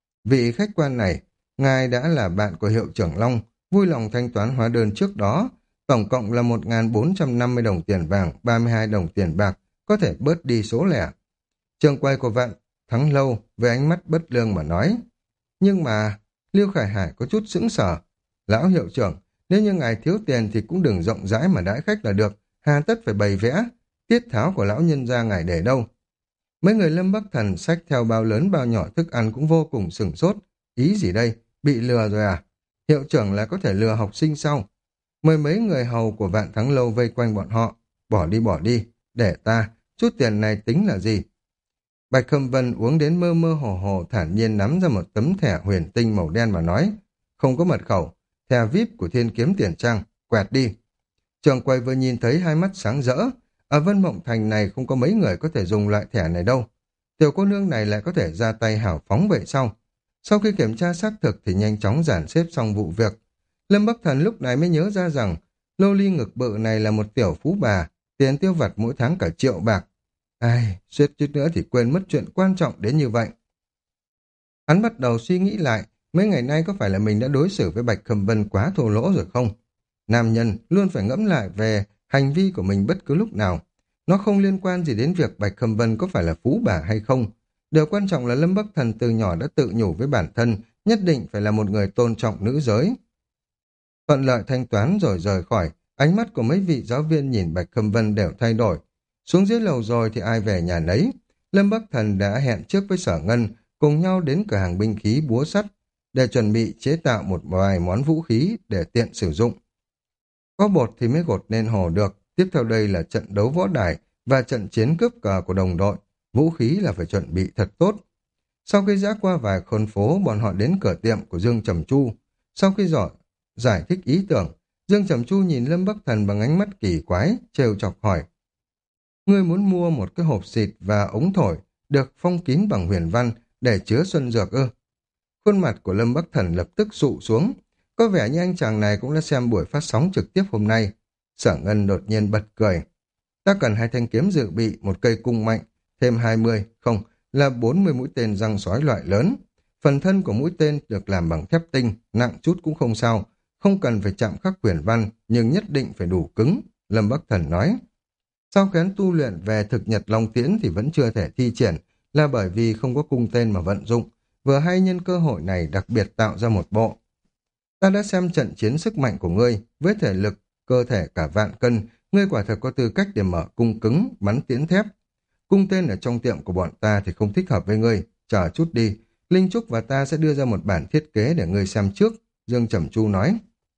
Vị khách quan này, ngài đã là bạn của hiệu trưởng Long, vui lòng thanh toán hóa đơn trước đó, tổng cộng là một nghìn bốn trăm năm mươi đồng tiền vàng, ba mươi hai đồng tiền bạc, có thể bớt đi số lẻ. Trường quay của Vạn Thắng Lâu với ánh mắt bất lương mà nói. Nhưng mà, Lưu Khải Hải có chút sững sờ. Lão hiệu trưởng, nếu như ngài thiếu tiền thì cũng đừng rộng rãi mà đãi khách là được, hà tất phải bày vẽ, tiết tháo của lão nhân gia ngài để đâu. Mấy người Lâm Bắc Thần xách theo bao lớn bao nhỏ thức ăn cũng vô cùng sửng sốt. Ý gì đây? Bị lừa rồi à? Hiệu trưởng là có thể lừa học sinh sao? Mười mấy người hầu của Vạn Thắng Lâu vây quanh bọn họ. Bỏ đi bỏ đi, để ta, chút tiền này tính là gì? Bạch Khâm Vân uống đến mơ mơ hồ hồ thản nhiên nắm ra một tấm thẻ huyền tinh màu đen mà nói. Không có mật khẩu, thẻ vi ai pi của Thiên Kiếm Tiền Trang, quẹt đi. Trường quay vừa nhìn thấy hai mắt sáng rỡ. Ở Vân Mộng Thành này không có mấy người có thể dùng loại thẻ này đâu. Tiểu cô nương này lại có thể ra tay hào phóng vậy sao? Sau khi kiểm tra xác thực thì nhanh chóng dàn xếp xong vụ việc. Lâm Bắc Thần lúc này mới nhớ ra rằng lô ly ngực bự này là một tiểu phú bà, tiền tiêu vặt mỗi tháng cả triệu bạc. Ai, suýt chút nữa thì quên mất chuyện quan trọng đến như vậy. Hắn bắt đầu suy nghĩ lại, mấy ngày nay có phải là mình đã đối xử với Bạch Khâm Vân quá thô lỗ rồi không? Nam nhân luôn phải ngẫm lại về hành vi của mình bất cứ lúc nào. Nó không liên quan gì đến việc Bạch Khâm Vân có phải là phú bà hay không. Điều quan trọng là Lâm Bắc Thần từ nhỏ đã tự nhủ với bản thân, nhất định phải là một người tôn trọng nữ giới. Thuận lợi thanh toán rồi rời khỏi, ánh mắt của mấy vị giáo viên nhìn Bạch Khâm Vân đều thay đổi. Xuống dưới lầu rồi thì ai về nhà nấy. Lâm Bắc Thần đã hẹn trước với Sở Ngân, cùng nhau đến cửa hàng binh khí búa sắt, để chuẩn bị chế tạo một vài món vũ khí để tiện sử dụng. Có bột thì mới gột nên hồ được, tiếp theo đây là trận đấu võ đài và trận chiến cướp cờ của đồng đội, vũ khí là phải chuẩn bị thật tốt. Sau khi dã qua vài con phố, bọn họ đến cửa tiệm của Dương Trầm Chu. Sau khi giỏi giải thích ý tưởng, Dương Trầm Chu nhìn Lâm Bắc Thần bằng ánh mắt kỳ quái, trêu chọc hỏi. Ngươi muốn mua một cái hộp xịt và ống thổi, được phong kín bằng huyền văn để chứa xuân dược ư? Khuôn mặt của Lâm Bắc Thần lập tức sụ xuống. Có vẻ như anh chàng này cũng đã xem buổi phát sóng trực tiếp hôm nay. Sở Ngân đột nhiên bật cười. Ta cần hai thanh kiếm dự bị, một cây cung mạnh, thêm hai mươi, không, là bốn mươi mũi tên răng sói loại lớn. Phần thân của mũi tên được làm bằng thép tinh, nặng chút cũng không sao, không cần phải chạm khắc huyền văn, nhưng nhất định phải đủ cứng, Lâm Bắc Thần nói. Sau khi hắn tu luyện về thực nhật long tiễn thì vẫn chưa thể thi triển, là bởi vì không có cung tên mà vận dụng, vừa hay nhân cơ hội này đặc biệt tạo ra một bộ. Ta đã xem trận chiến sức mạnh của ngươi, với thể lực, cơ thể cả vạn cân, ngươi quả thật có tư cách để mở cung cứng, bắn tiễn thép. Cung tên ở trong tiệm của bọn ta thì không thích hợp với ngươi, chờ chút đi, Linh Trúc và ta sẽ đưa ra một bản thiết kế để ngươi xem trước, Dương Trầm Chu nói.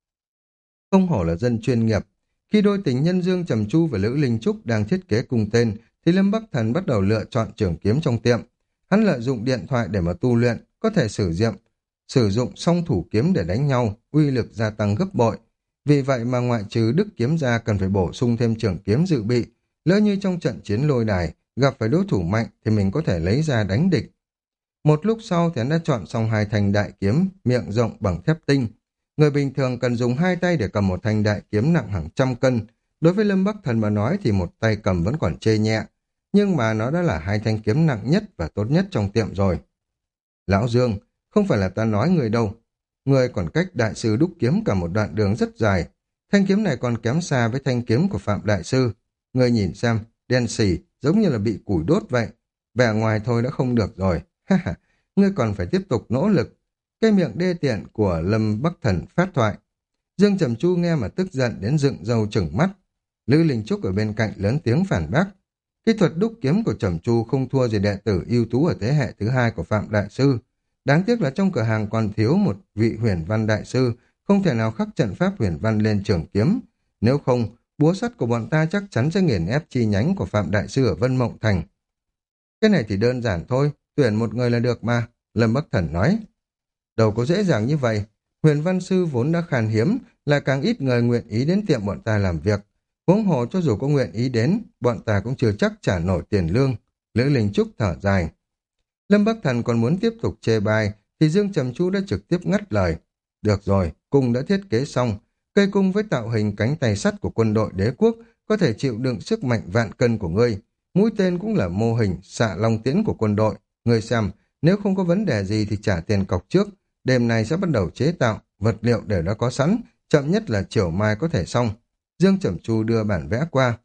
Không hổ là dân chuyên nghiệp. Khi đôi tình nhân Dương Trầm Chu và Lữ Linh Trúc đang thiết kế cung tên, thì Lâm Bắc Thần bắt đầu lựa chọn trường kiếm trong tiệm. Hắn lợi dụng điện thoại để mà tu luyện, có thể sử dụng sử dụng song thủ kiếm để đánh nhau, uy lực gia tăng gấp bội. Vì vậy mà ngoại trừ Đức kiếm ra cần phải bổ sung thêm trường kiếm dự bị, lỡ như trong trận chiến lôi đài gặp phải đối thủ mạnh thì mình có thể lấy ra đánh địch. Một lúc sau thì hắn đã chọn xong hai thanh đại kiếm miệng rộng bằng thép tinh. Người bình thường cần dùng hai tay để cầm một thanh đại kiếm nặng hàng trăm cân. Đối với Lâm Bắc Thần mà nói thì một tay cầm vẫn còn chê nhẹ. Nhưng mà nó đã là hai thanh kiếm nặng nhất và tốt nhất trong tiệm rồi. Lão Dương, không phải là ta nói người đâu. Người còn cách đại sư đúc kiếm cả một đoạn đường rất dài. Thanh kiếm này còn kém xa với thanh kiếm của Phạm Đại Sư. Người nhìn xem, đen xì, giống như là bị củi đốt vậy. Vẻ ngoài thôi đã không được rồi. Ha ha, ngươi còn phải tiếp tục nỗ lực. Cái miệng đê tiện của Lâm Bắc Thần phát thoại. Dương Trầm Chu nghe mà tức giận đến dựng râu trừng mắt. Lữ Linh Trúc ở bên cạnh lớn tiếng phản bác. Kỹ thuật đúc kiếm của Trầm Chu không thua gì đệ tử ưu tú ở thế hệ thứ hai của Phạm Đại Sư. Đáng tiếc là trong cửa hàng còn thiếu một vị huyền văn đại sư, không thể nào khắc trận pháp huyền văn lên trường kiếm. Nếu không, búa sắt của bọn ta chắc chắn sẽ nghiền ép chi nhánh của Phạm Đại Sư ở Vân Mộng Thành. Cái này thì đơn giản thôi, tuyển một người là được mà, Lâm Bắc Thần nói. Đâu có dễ dàng như vậy, huyền văn sư vốn đã khan hiếm, lại càng ít người nguyện ý đến tiệm bọn ta làm việc. Huống hồ cho dù có nguyện ý đến, bọn ta cũng chưa chắc trả nổi tiền lương. Lữ Linh Trúc thở dài. Lâm Bắc Thần còn muốn tiếp tục chê bai, thì Dương Trầm Chu đã trực tiếp ngắt lời. Được rồi, cung đã thiết kế xong. Cây cung với tạo hình cánh tay sắt của quân đội đế quốc có thể chịu đựng sức mạnh vạn cân của ngươi. Mũi tên cũng là mô hình xạ long tiễn của quân đội. Ngươi xem, nếu không có vấn đề gì thì trả tiền cọc trước. Đêm nay sẽ bắt đầu chế tạo, vật liệu đều đã có sẵn, chậm nhất là chiều mai có thể xong. Dương Trầm Chu đưa bản vẽ qua.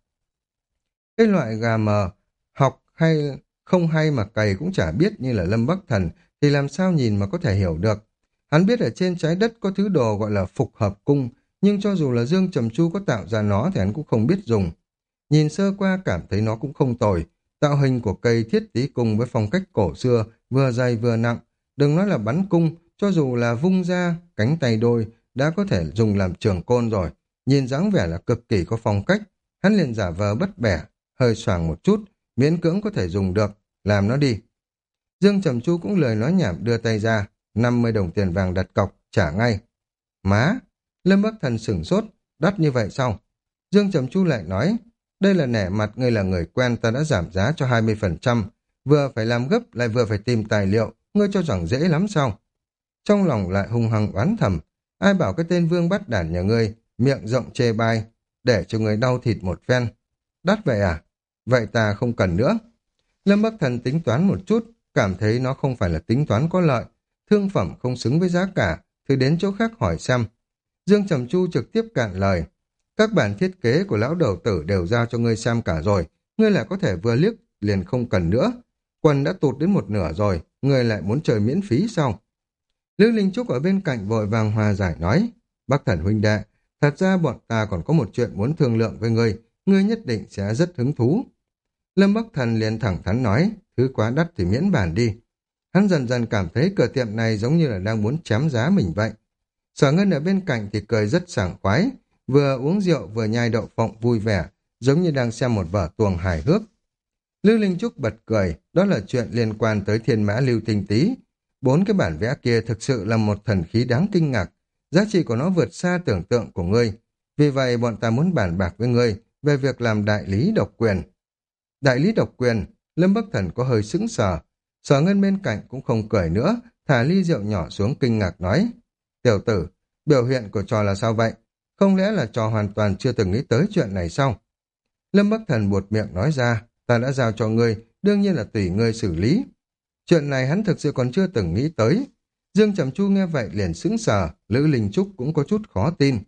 Cái loại gà mờ, học hay không hay mà cày cũng chả biết như là Lâm Bắc Thần, thì làm sao nhìn mà có thể hiểu được. Hắn biết ở trên trái đất có thứ đồ gọi là phục hợp cung, nhưng cho dù là Dương Trầm Chu có tạo ra nó thì hắn cũng không biết dùng. Nhìn sơ qua cảm thấy nó cũng không tồi. Tạo hình của cây thiết tí cung với phong cách cổ xưa, vừa dày vừa nặng. Đừng nói là bắn cung, cho dù là vung ra, cánh tay đôi, đã có thể dùng làm trường côn rồi. Nhìn dáng vẻ là cực kỳ có phong cách. Hắn liền giả vờ bất bẻ, hơi xoàng một chút, miễn cưỡng có thể dùng được, làm nó đi. Dương Trầm Chu cũng lời nói nhảm đưa tay ra, năm mươi đồng tiền vàng đặt cọc, trả ngay. Má! Lâm Bắc Thần sửng sốt, đắt như vậy sao? Dương Trầm Chu lại nói, đây là nể mặt ngươi là người quen, ta đã giảm giá cho hai mươi phần trăm, vừa phải làm gấp lại vừa phải tìm tài liệu, ngươi cho rằng dễ lắm sao? Trong lòng lại hung hăng oán thầm, ai bảo cái tên Vương Bắt Đản nhà ngươi, miệng rộng chê bai, để cho người đau thịt một phen. Đắt vậy à? Vậy ta không cần nữa. Lâm Bắc Thần tính toán một chút, cảm thấy nó không phải là tính toán có lợi, thương phẩm không xứng với giá cả, thì đến chỗ khác hỏi xem. Dương Trầm Chu trực tiếp cạn lời. Các bản thiết kế của lão đầu tử đều giao cho ngươi xem cả rồi, ngươi lại có thể vừa liếc, liền không cần nữa. Quần đã tụt đến một nửa rồi, ngươi lại muốn chơi miễn phí sao? Lữ Linh Trúc ở bên cạnh vội vàng hòa giải nói, Bắc Thần huynh đệ, thật ra bọn ta còn có một chuyện muốn thương lượng với ngươi, ngươi nhất định sẽ rất hứng thú. Lâm Bắc Thần liền thẳng thắn nói, thứ quá đắt thì miễn bàn đi. Hắn dần dần cảm thấy cửa tiệm này giống như là đang muốn chém giá mình vậy. Sở Ngân ở bên cạnh thì cười rất sảng khoái, vừa uống rượu vừa nhai đậu phộng vui vẻ, giống như đang xem một vở tuồng hài hước. Lữ Linh Trúc bật cười, đó là chuyện liên quan tới Thiên Mã Lưu Tinh Tý. Bốn cái bản vẽ kia thực sự là một thần khí đáng kinh ngạc, giá trị của nó vượt xa tưởng tượng của ngươi. Vì vậy bọn ta muốn bàn bạc với ngươi về việc làm đại lý độc quyền. Đại lý độc quyền, Lâm Bắc Thần có hơi sững sờ. Sở Ngân bên cạnh cũng không cười nữa, thả ly rượu nhỏ xuống kinh ngạc nói. Tiểu tử, biểu hiện của trò là sao vậy? Không lẽ là trò hoàn toàn chưa từng nghĩ tới chuyện này sao? Lâm Bắc Thần buột miệng nói ra, ta đã giao cho ngươi, đương nhiên là tùy ngươi xử lý. Chuyện này hắn thực sự còn chưa từng nghĩ tới. Dương Trầm Chu nghe vậy liền sững sờ, Lữ Linh Trúc cũng có chút khó tin.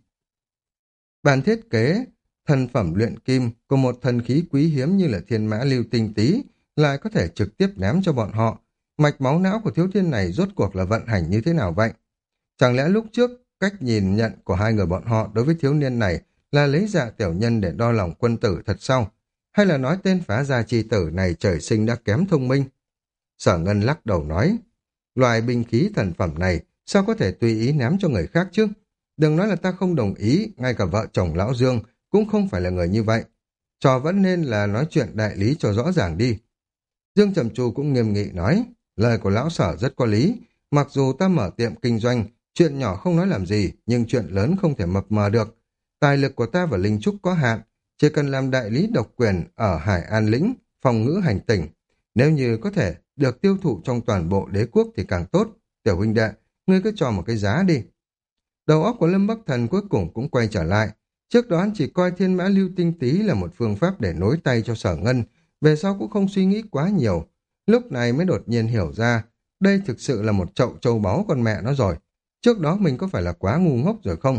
Bản thiết kế, thần phẩm luyện kim của một thần khí quý hiếm như là Thiên Mã Lưu Tinh Tý lại có thể trực tiếp ném cho bọn họ. Mạch máu não của thiếu thiên này rốt cuộc là vận hành như thế nào vậy? Chẳng lẽ lúc trước, cách nhìn nhận của hai người bọn họ đối với thiếu niên này là lấy dạ tiểu nhân để đo lòng quân tử thật sao? Hay là nói tên phá gia chi tử này trời sinh đã kém thông minh? Sở Ngân lắc đầu nói, loại binh khí thần phẩm này sao có thể tùy ý ném cho người khác chứ? Đừng nói là ta không đồng ý, ngay cả vợ chồng lão Dương cũng không phải là người như vậy. Trò vẫn nên là nói chuyện đại lý cho rõ ràng đi. Dương Trầm Chu cũng nghiêm nghị nói, lời của lão Sở rất có lý, mặc dù ta mở tiệm kinh doanh, chuyện nhỏ không nói làm gì, nhưng chuyện lớn không thể mập mờ được. Tài lực của ta và Linh Trúc có hạn, chỉ cần làm đại lý độc quyền ở Hải An Lĩnh, phòng ngữ hành tỉnh. Nếu như có thể được tiêu thụ trong toàn bộ đế quốc thì càng tốt. Tiểu huynh đệ, ngươi cứ cho một cái giá đi. Đầu óc của Lâm Bắc Thần cuối cùng cũng quay trở lại. Trước đó anh chỉ coi Thiên Mã Lưu Tinh Tý là một phương pháp để nối tay cho Sở Ngân, về sau cũng không suy nghĩ quá nhiều. Lúc này mới đột nhiên hiểu ra, đây thực sự là một chậu châu báu con mẹ nó rồi. Trước đó mình có phải là quá ngu ngốc rồi không?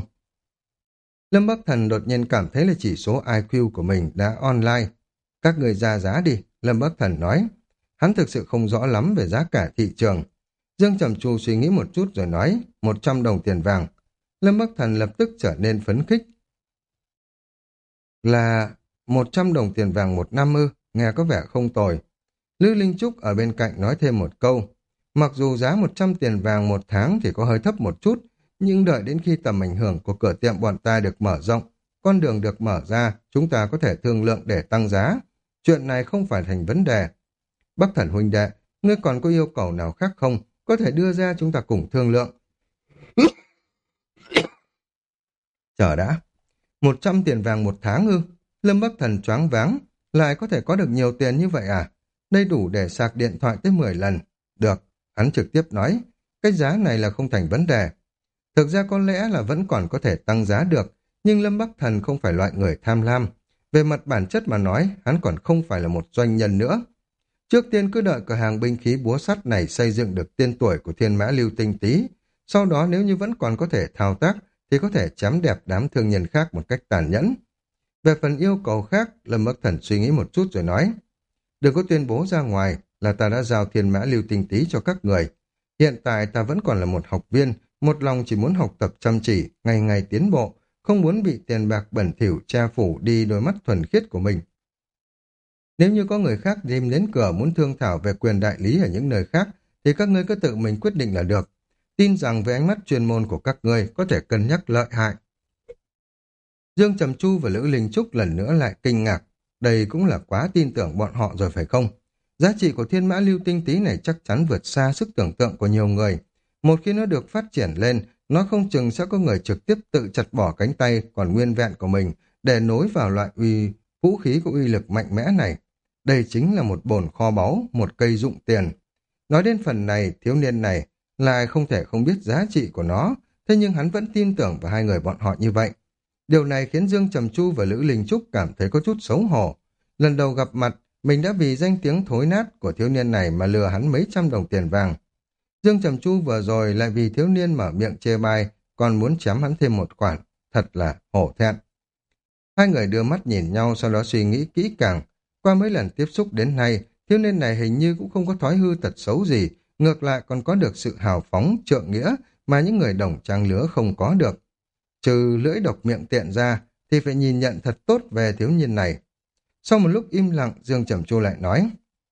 Lâm Bắc Thần đột nhiên cảm thấy là chỉ số i kiu của mình đã online. Các người ra giá đi, Lâm Bắc Thần nói. Hắn thực sự không rõ lắm về giá cả thị trường. Dương Trầm Chu suy nghĩ một chút rồi nói, một trăm đồng tiền vàng. Lâm Bắc Thần lập tức trở nên phấn khích. Là một trăm đồng tiền vàng một năm ư, nghe có vẻ không tồi. Lữ Linh Trúc ở bên cạnh nói thêm một câu. Mặc dù giá một trăm tiền vàng một tháng thì có hơi thấp một chút, nhưng đợi đến khi tầm ảnh hưởng của cửa tiệm bọn ta được mở rộng, con đường được mở ra, chúng ta có thể thương lượng để tăng giá. Chuyện này không phải thành vấn đề. Bắc Thần huynh đệ, ngươi còn có yêu cầu nào khác không? Có thể đưa ra chúng ta cùng thương lượng. Chờ đã. Một trăm tiền vàng một tháng ư? Lâm Bắc Thần choáng váng. Lại có thể có được nhiều tiền như vậy à? Đây đủ để sạc điện thoại tới mười lần. Được, hắn trực tiếp nói. Cái giá này là không thành vấn đề. Thực ra có lẽ là vẫn còn có thể tăng giá được, nhưng Lâm Bắc Thần không phải loại người tham lam. Về mặt bản chất mà nói, hắn còn không phải là một doanh nhân nữa. Trước tiên cứ đợi cửa hàng binh khí búa sắt này xây dựng được tên tuổi của Thiên Mã Lưu Tinh Tý. Sau đó nếu như vẫn còn có thể thao tác, thì có thể chém đẹp đám thương nhân khác một cách tàn nhẫn. Về phần yêu cầu khác, Lâm Bắc Thần suy nghĩ một chút rồi nói. Đừng có tuyên bố ra ngoài là ta đã giao Thiên Mã Lưu Tinh Tý cho các người. Hiện tại ta vẫn còn là một học viên, một lòng chỉ muốn học tập chăm chỉ, ngày ngày tiến bộ, không muốn bị tiền bạc bẩn thỉu che phủ đi đôi mắt thuần khiết của mình. Nếu như có người khác tìm đến cửa muốn thương thảo về quyền đại lý ở những nơi khác, thì các ngươi cứ tự mình quyết định là được. Tin rằng với ánh mắt chuyên môn của các ngươi có thể cân nhắc lợi hại. Dương Trầm Chu và Lữ Linh Trúc lần nữa lại kinh ngạc. Đây cũng là quá tin tưởng bọn họ rồi phải không? Giá trị của Thiên Mã Lưu Tinh Tý này chắc chắn vượt xa sức tưởng tượng của nhiều người. Một khi nó được phát triển lên, nó không chừng sẽ có người trực tiếp tự chặt bỏ cánh tay còn nguyên vẹn của mình để nối vào loại uy vũ khí có uy lực mạnh mẽ này. Đây chính là một bồn kho báu, một cây dụng tiền. Nói đến phần này, thiếu niên này lại không thể không biết giá trị của nó, thế nhưng hắn vẫn tin tưởng vào hai người bọn họ như vậy. Điều này khiến Dương Trầm Chu và Lữ Linh Trúc cảm thấy có chút xấu hổ. Lần đầu gặp mặt, mình đã vì danh tiếng thối nát của thiếu niên này mà lừa hắn mấy trăm đồng tiền vàng. Dương Trầm Chu vừa rồi lại vì thiếu niên mở miệng chê bai, còn muốn chém hắn thêm một khoản, thật là hổ thẹn. Hai người đưa mắt nhìn nhau, sau đó suy nghĩ kỹ càng. Qua mấy lần tiếp xúc đến nay, thiếu niên này hình như cũng không có thói hư tật xấu gì, ngược lại còn có được sự hào phóng, trượng nghĩa mà những người đồng trang lứa không có được. Trừ lưỡi độc miệng tiện ra, thì phải nhìn nhận thật tốt về thiếu niên này. Sau một lúc im lặng, Dương Trầm Chu lại nói,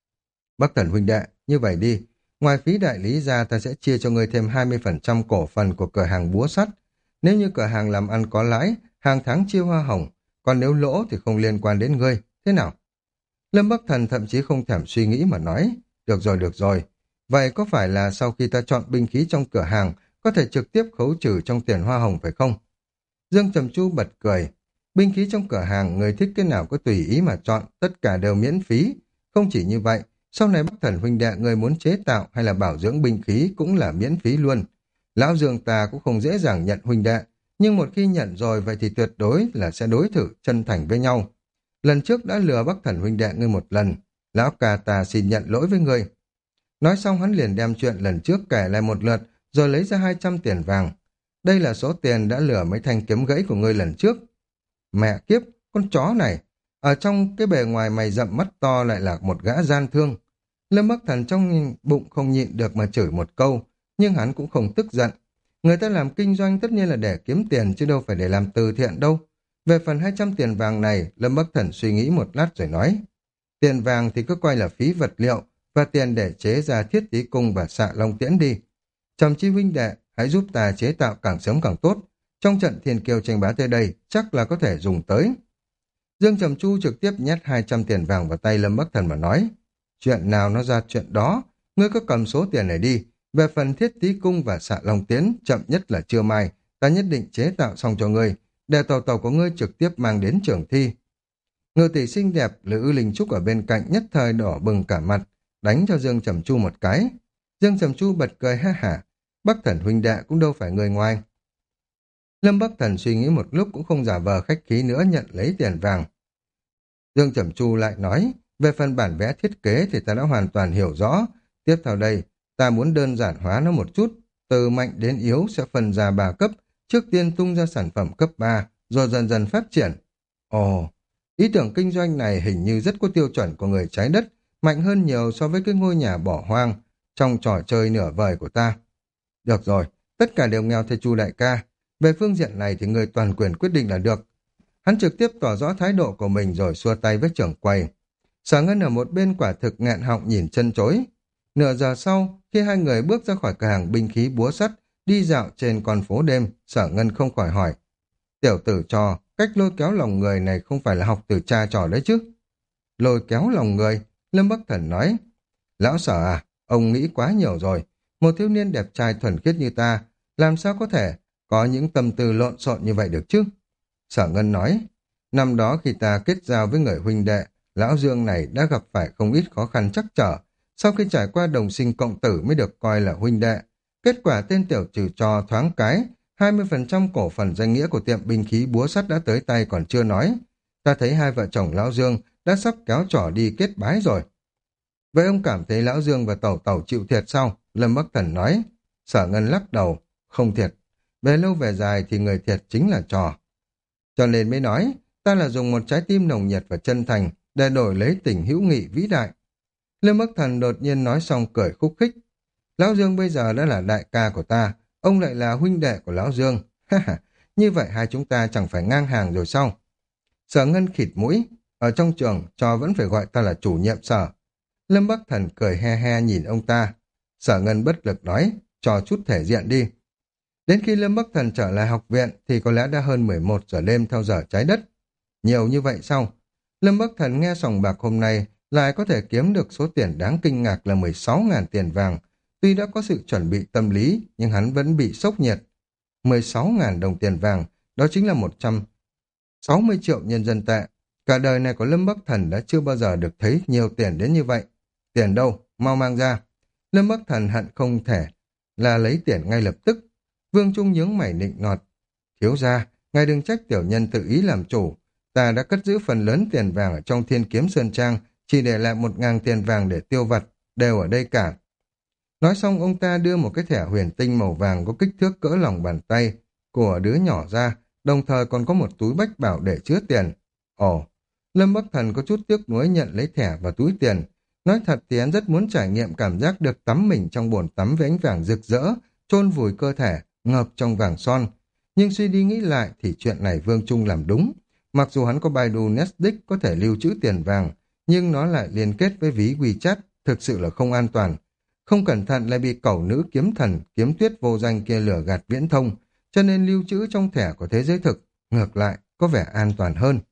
Bắc Thần huynh đệ, như vậy đi, ngoài phí đại lý ra ta sẽ chia cho ngươi thêm hai mươi phần trăm cổ phần của cửa hàng búa sắt. Nếu như cửa hàng làm ăn có lãi, hàng tháng chia hoa hồng, còn nếu lỗ thì không liên quan đến ngươi, thế nào? Lâm Bắc Thần thậm chí không thèm suy nghĩ mà nói, được rồi, được rồi. Vậy có phải là sau khi ta chọn binh khí trong cửa hàng, có thể trực tiếp khấu trừ trong tiền hoa hồng phải không? Dương Trầm Chu bật cười, binh khí trong cửa hàng người thích cái nào có tùy ý mà chọn, tất cả đều miễn phí. Không chỉ như vậy, sau này Bắc Thần huynh đệ người muốn chế tạo hay là bảo dưỡng binh khí cũng là miễn phí luôn. Lão Dương ta cũng không dễ dàng nhận huynh đệ, nhưng một khi nhận rồi vậy thì tuyệt đối là sẽ đối thử chân thành với nhau. Lần trước đã lừa Bắc Thần huynh đệ ngươi một lần, lão ca ta xin nhận lỗi với ngươi. Nói xong hắn liền đem chuyện lần trước kể lại một lượt, rồi lấy ra hai trăm tiền vàng. Đây là số tiền đã lừa mấy thanh kiếm gãy của ngươi lần trước. Mẹ kiếp, con chó này, ở trong cái bề ngoài mày rậm mắt to lại là một gã gian thương. Lâm Bắc Thần trong bụng không nhịn được mà chửi một câu, nhưng hắn cũng không tức giận. Người ta làm kinh doanh tất nhiên là để kiếm tiền chứ đâu phải để làm từ thiện đâu. Về phần hai trăm tiền vàng này, Lâm Bắc Thần suy nghĩ một lát rồi nói. Tiền vàng thì cứ coi là phí vật liệu và tiền để chế ra thiết tí cung và xạ long tiễn đi. Trầm Chi huynh đệ, hãy giúp ta chế tạo càng sớm càng tốt. Trong trận thiên kiêu tranh bá tới đây, chắc là có thể dùng tới. Dương Trầm Chu trực tiếp nhét hai trăm tiền vàng vào tay Lâm Bắc Thần mà nói. Chuyện nào nó ra chuyện đó, ngươi cứ cầm số tiền này đi. Về phần thiết tí cung và xạ long tiến, chậm nhất là trưa mai, ta nhất định chế tạo xong cho ngươi, để tàu tàu của ngươi trực tiếp mang đến trường thi. Ngự tỷ xinh đẹp, Lữ Linh Trúc ở bên cạnh nhất thời đỏ bừng cả mặt, đánh cho Dương Trầm Chu một cái. Dương Trầm Chu bật cười ha hả, Bắc Thần huynh đệ cũng đâu phải người ngoài. Lâm Bắc Thần suy nghĩ một lúc cũng không giả vờ khách khí nữa nhận lấy tiền vàng. Dương Trầm Chu lại nói, về phần bản vẽ thiết kế thì ta đã hoàn toàn hiểu rõ. Tiếp theo đây, ta muốn đơn giản hóa nó một chút, từ mạnh đến yếu sẽ phân ra ba cấp, trước tiên tung ra sản phẩm cấp ba, rồi dần dần phát triển. Ồ, ý tưởng kinh doanh này hình như rất có tiêu chuẩn của người trái đất, mạnh hơn nhiều so với cái ngôi nhà bỏ hoang trong trò chơi nửa vời của ta. Được rồi, tất cả đều nghèo thầy Chu đại ca. Về phương diện này thì người toàn quyền quyết định là được. Hắn trực tiếp tỏ rõ thái độ của mình rồi xua tay với trưởng quầy. Sở Ngân ở một bên quả thực nghẹn họng nhìn chân chối. Nửa giờ sau, khi hai người bước ra khỏi cửa hàng binh khí búa sắt, đi dạo trên con phố đêm, Sở Ngân không khỏi hỏi. Tiểu tử trò, cách lôi kéo lòng người này không phải là học từ cha trò đấy chứ. Lôi kéo lòng người, Lâm Bắc Thần nói. Lão Sở à, ông nghĩ quá nhiều rồi. Một thiếu niên đẹp trai thuần khiết như ta, làm sao có thể có những tâm tư lộn xộn như vậy được chứ? Sở Ngân nói, năm đó khi ta kết giao với người huynh đệ, Lão Dương này đã gặp phải không ít khó khăn trắc trở, sau khi trải qua đồng sinh cộng tử mới được coi là huynh đệ. Kết quả tên tiểu trừ trò thoáng cái, hai mươi phần trăm cổ phần danh nghĩa của tiệm binh khí búa sắt đã tới tay còn chưa nói. Ta thấy hai vợ chồng Lão Dương đã sắp kéo trò đi kết bái rồi. Vậy ông cảm thấy Lão Dương và Tẩu Tẩu chịu thiệt sao? Lâm Bắc Thần nói. Sở Ngân lắc đầu, không thiệt. Về lâu về dài thì người thiệt chính là trò. Cho nên mới nói, ta là dùng một trái tim nồng nhiệt và chân thành để đổi lấy tình hữu nghị vĩ đại. Lâm Bắc Thần đột nhiên nói xong cười khúc khích. Lão Dương bây giờ đã là đại ca của ta, ông lại là huynh đệ của Lão Dương. Như vậy hai chúng ta chẳng phải ngang hàng rồi sao? Sở Ngân khịt mũi, ở trong trường trò vẫn phải gọi ta là chủ nhiệm sở. Lâm Bắc Thần cười he he nhìn ông ta. Sở Ngân bất lực nói, cho chút thể diện đi. Đến khi Lâm Bắc Thần trở lại học viện thì có lẽ đã hơn mười một giờ đêm theo giờ trái đất. Nhiều như vậy sao? Lâm Bắc Thần nghe sòng bạc hôm nay lại có thể kiếm được số tiền đáng kinh ngạc là mười sáu nghìn tiền vàng. Tuy đã có sự chuẩn bị tâm lý nhưng hắn vẫn bị sốc nhiệt. mười sáu nghìn đồng tiền vàng, đó chính là một trăm sáu mươi triệu nhân dân tệ. Cả đời này của Lâm Bắc Thần đã chưa bao giờ được thấy nhiều tiền đến như vậy. Tiền đâu? Mau mang ra. Lâm Bắc Thần hận không thể là lấy tiền ngay lập tức. Vương Trung nhướng mày nịnh nọt. Thiếu gia, ngài đừng trách tiểu nhân tự ý làm chủ. Ta đã cất giữ phần lớn tiền vàng ở trong Thiên Kiếm Sơn Trang, chỉ để lại một ngàn tiền vàng để tiêu vặt, đều ở đây cả. Nói xong ông ta đưa một cái thẻ huyền tinh màu vàng có kích thước cỡ lòng bàn tay của đứa nhỏ ra, đồng thời còn có một túi bách bảo để chứa tiền. Ồ, Lâm Bắc Thần có chút tiếc nuối nhận lấy thẻ và túi tiền. Nói thật thì hắn rất muốn trải nghiệm cảm giác được tắm mình trong bồn tắm với ánh vàng rực rỡ, chôn vùi cơ thể, ngập trong vàng son. Nhưng suy đi nghĩ lại thì chuyện này Vương Trung làm đúng. Mặc dù hắn có Baidu Netdisk có thể lưu trữ tiền vàng, nhưng nó lại liên kết với ví WeChat, thực sự là không an toàn. Không cẩn thận lại bị cẩu nữ kiếm thần, kiếm tuyết vô danh kia lừa gạt viễn thông, cho nên lưu trữ trong thẻ của thế giới thực, ngược lại, có vẻ an toàn hơn.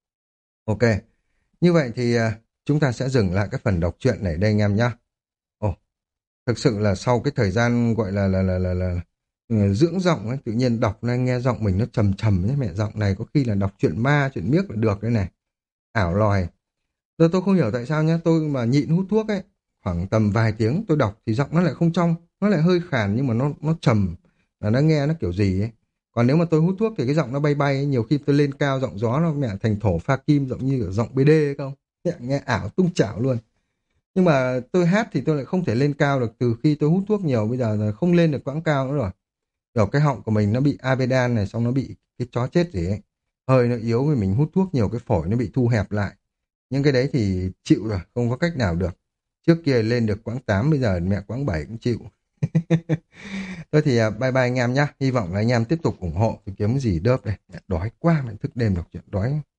Ok, như vậy thì uh, chúng ta sẽ dừng lại cái phần đọc truyện này đây anh em nhé. Ồ, thực sự là sau cái thời gian gọi là là là là, là uh, dưỡng giọng ấy, tự nhiên đọc này nghe giọng mình nó trầm trầm nhé, mẹ giọng này có khi là đọc truyện ma, truyện miếc là được đấy này. Ảo lòi. Giờ tôi không hiểu tại sao nhé, tôi mà nhịn hút thuốc ấy, khoảng tầm vài tiếng tôi đọc thì giọng nó lại không trong, nó lại hơi khàn nhưng mà nó nó trầm, là nó nghe nó kiểu gì ấy. Còn nếu mà tôi hút thuốc thì cái giọng nó bay bay ấy. Nhiều khi tôi lên cao giọng gió nó mẹ thành thổ pha kim, giọng như ở giọng bê đê ấy không, mẹ, nghe ảo tung chảo luôn. Nhưng mà tôi hát thì tôi lại không thể lên cao được, từ khi tôi hút thuốc nhiều bây giờ là không lên được quãng cao nữa rồi. Kiểu cái họng của mình nó bị amidan này, xong nó bị cái chó chết gì ấy, hơi nó yếu, vì mình hút thuốc nhiều cái phổi nó bị thu hẹp lại. Nhưng cái đấy thì chịu rồi, không có cách nào được. Trước kia lên được quãng tám, bây giờ mẹ quãng bảy cũng chịu. Thôi thì uh, bye bye anh em nhá. Hy vọng là anh em tiếp tục ủng hộ, thì kiếm cái gì đớp đây. Đói quá, mà thức đêm đọc truyện đói.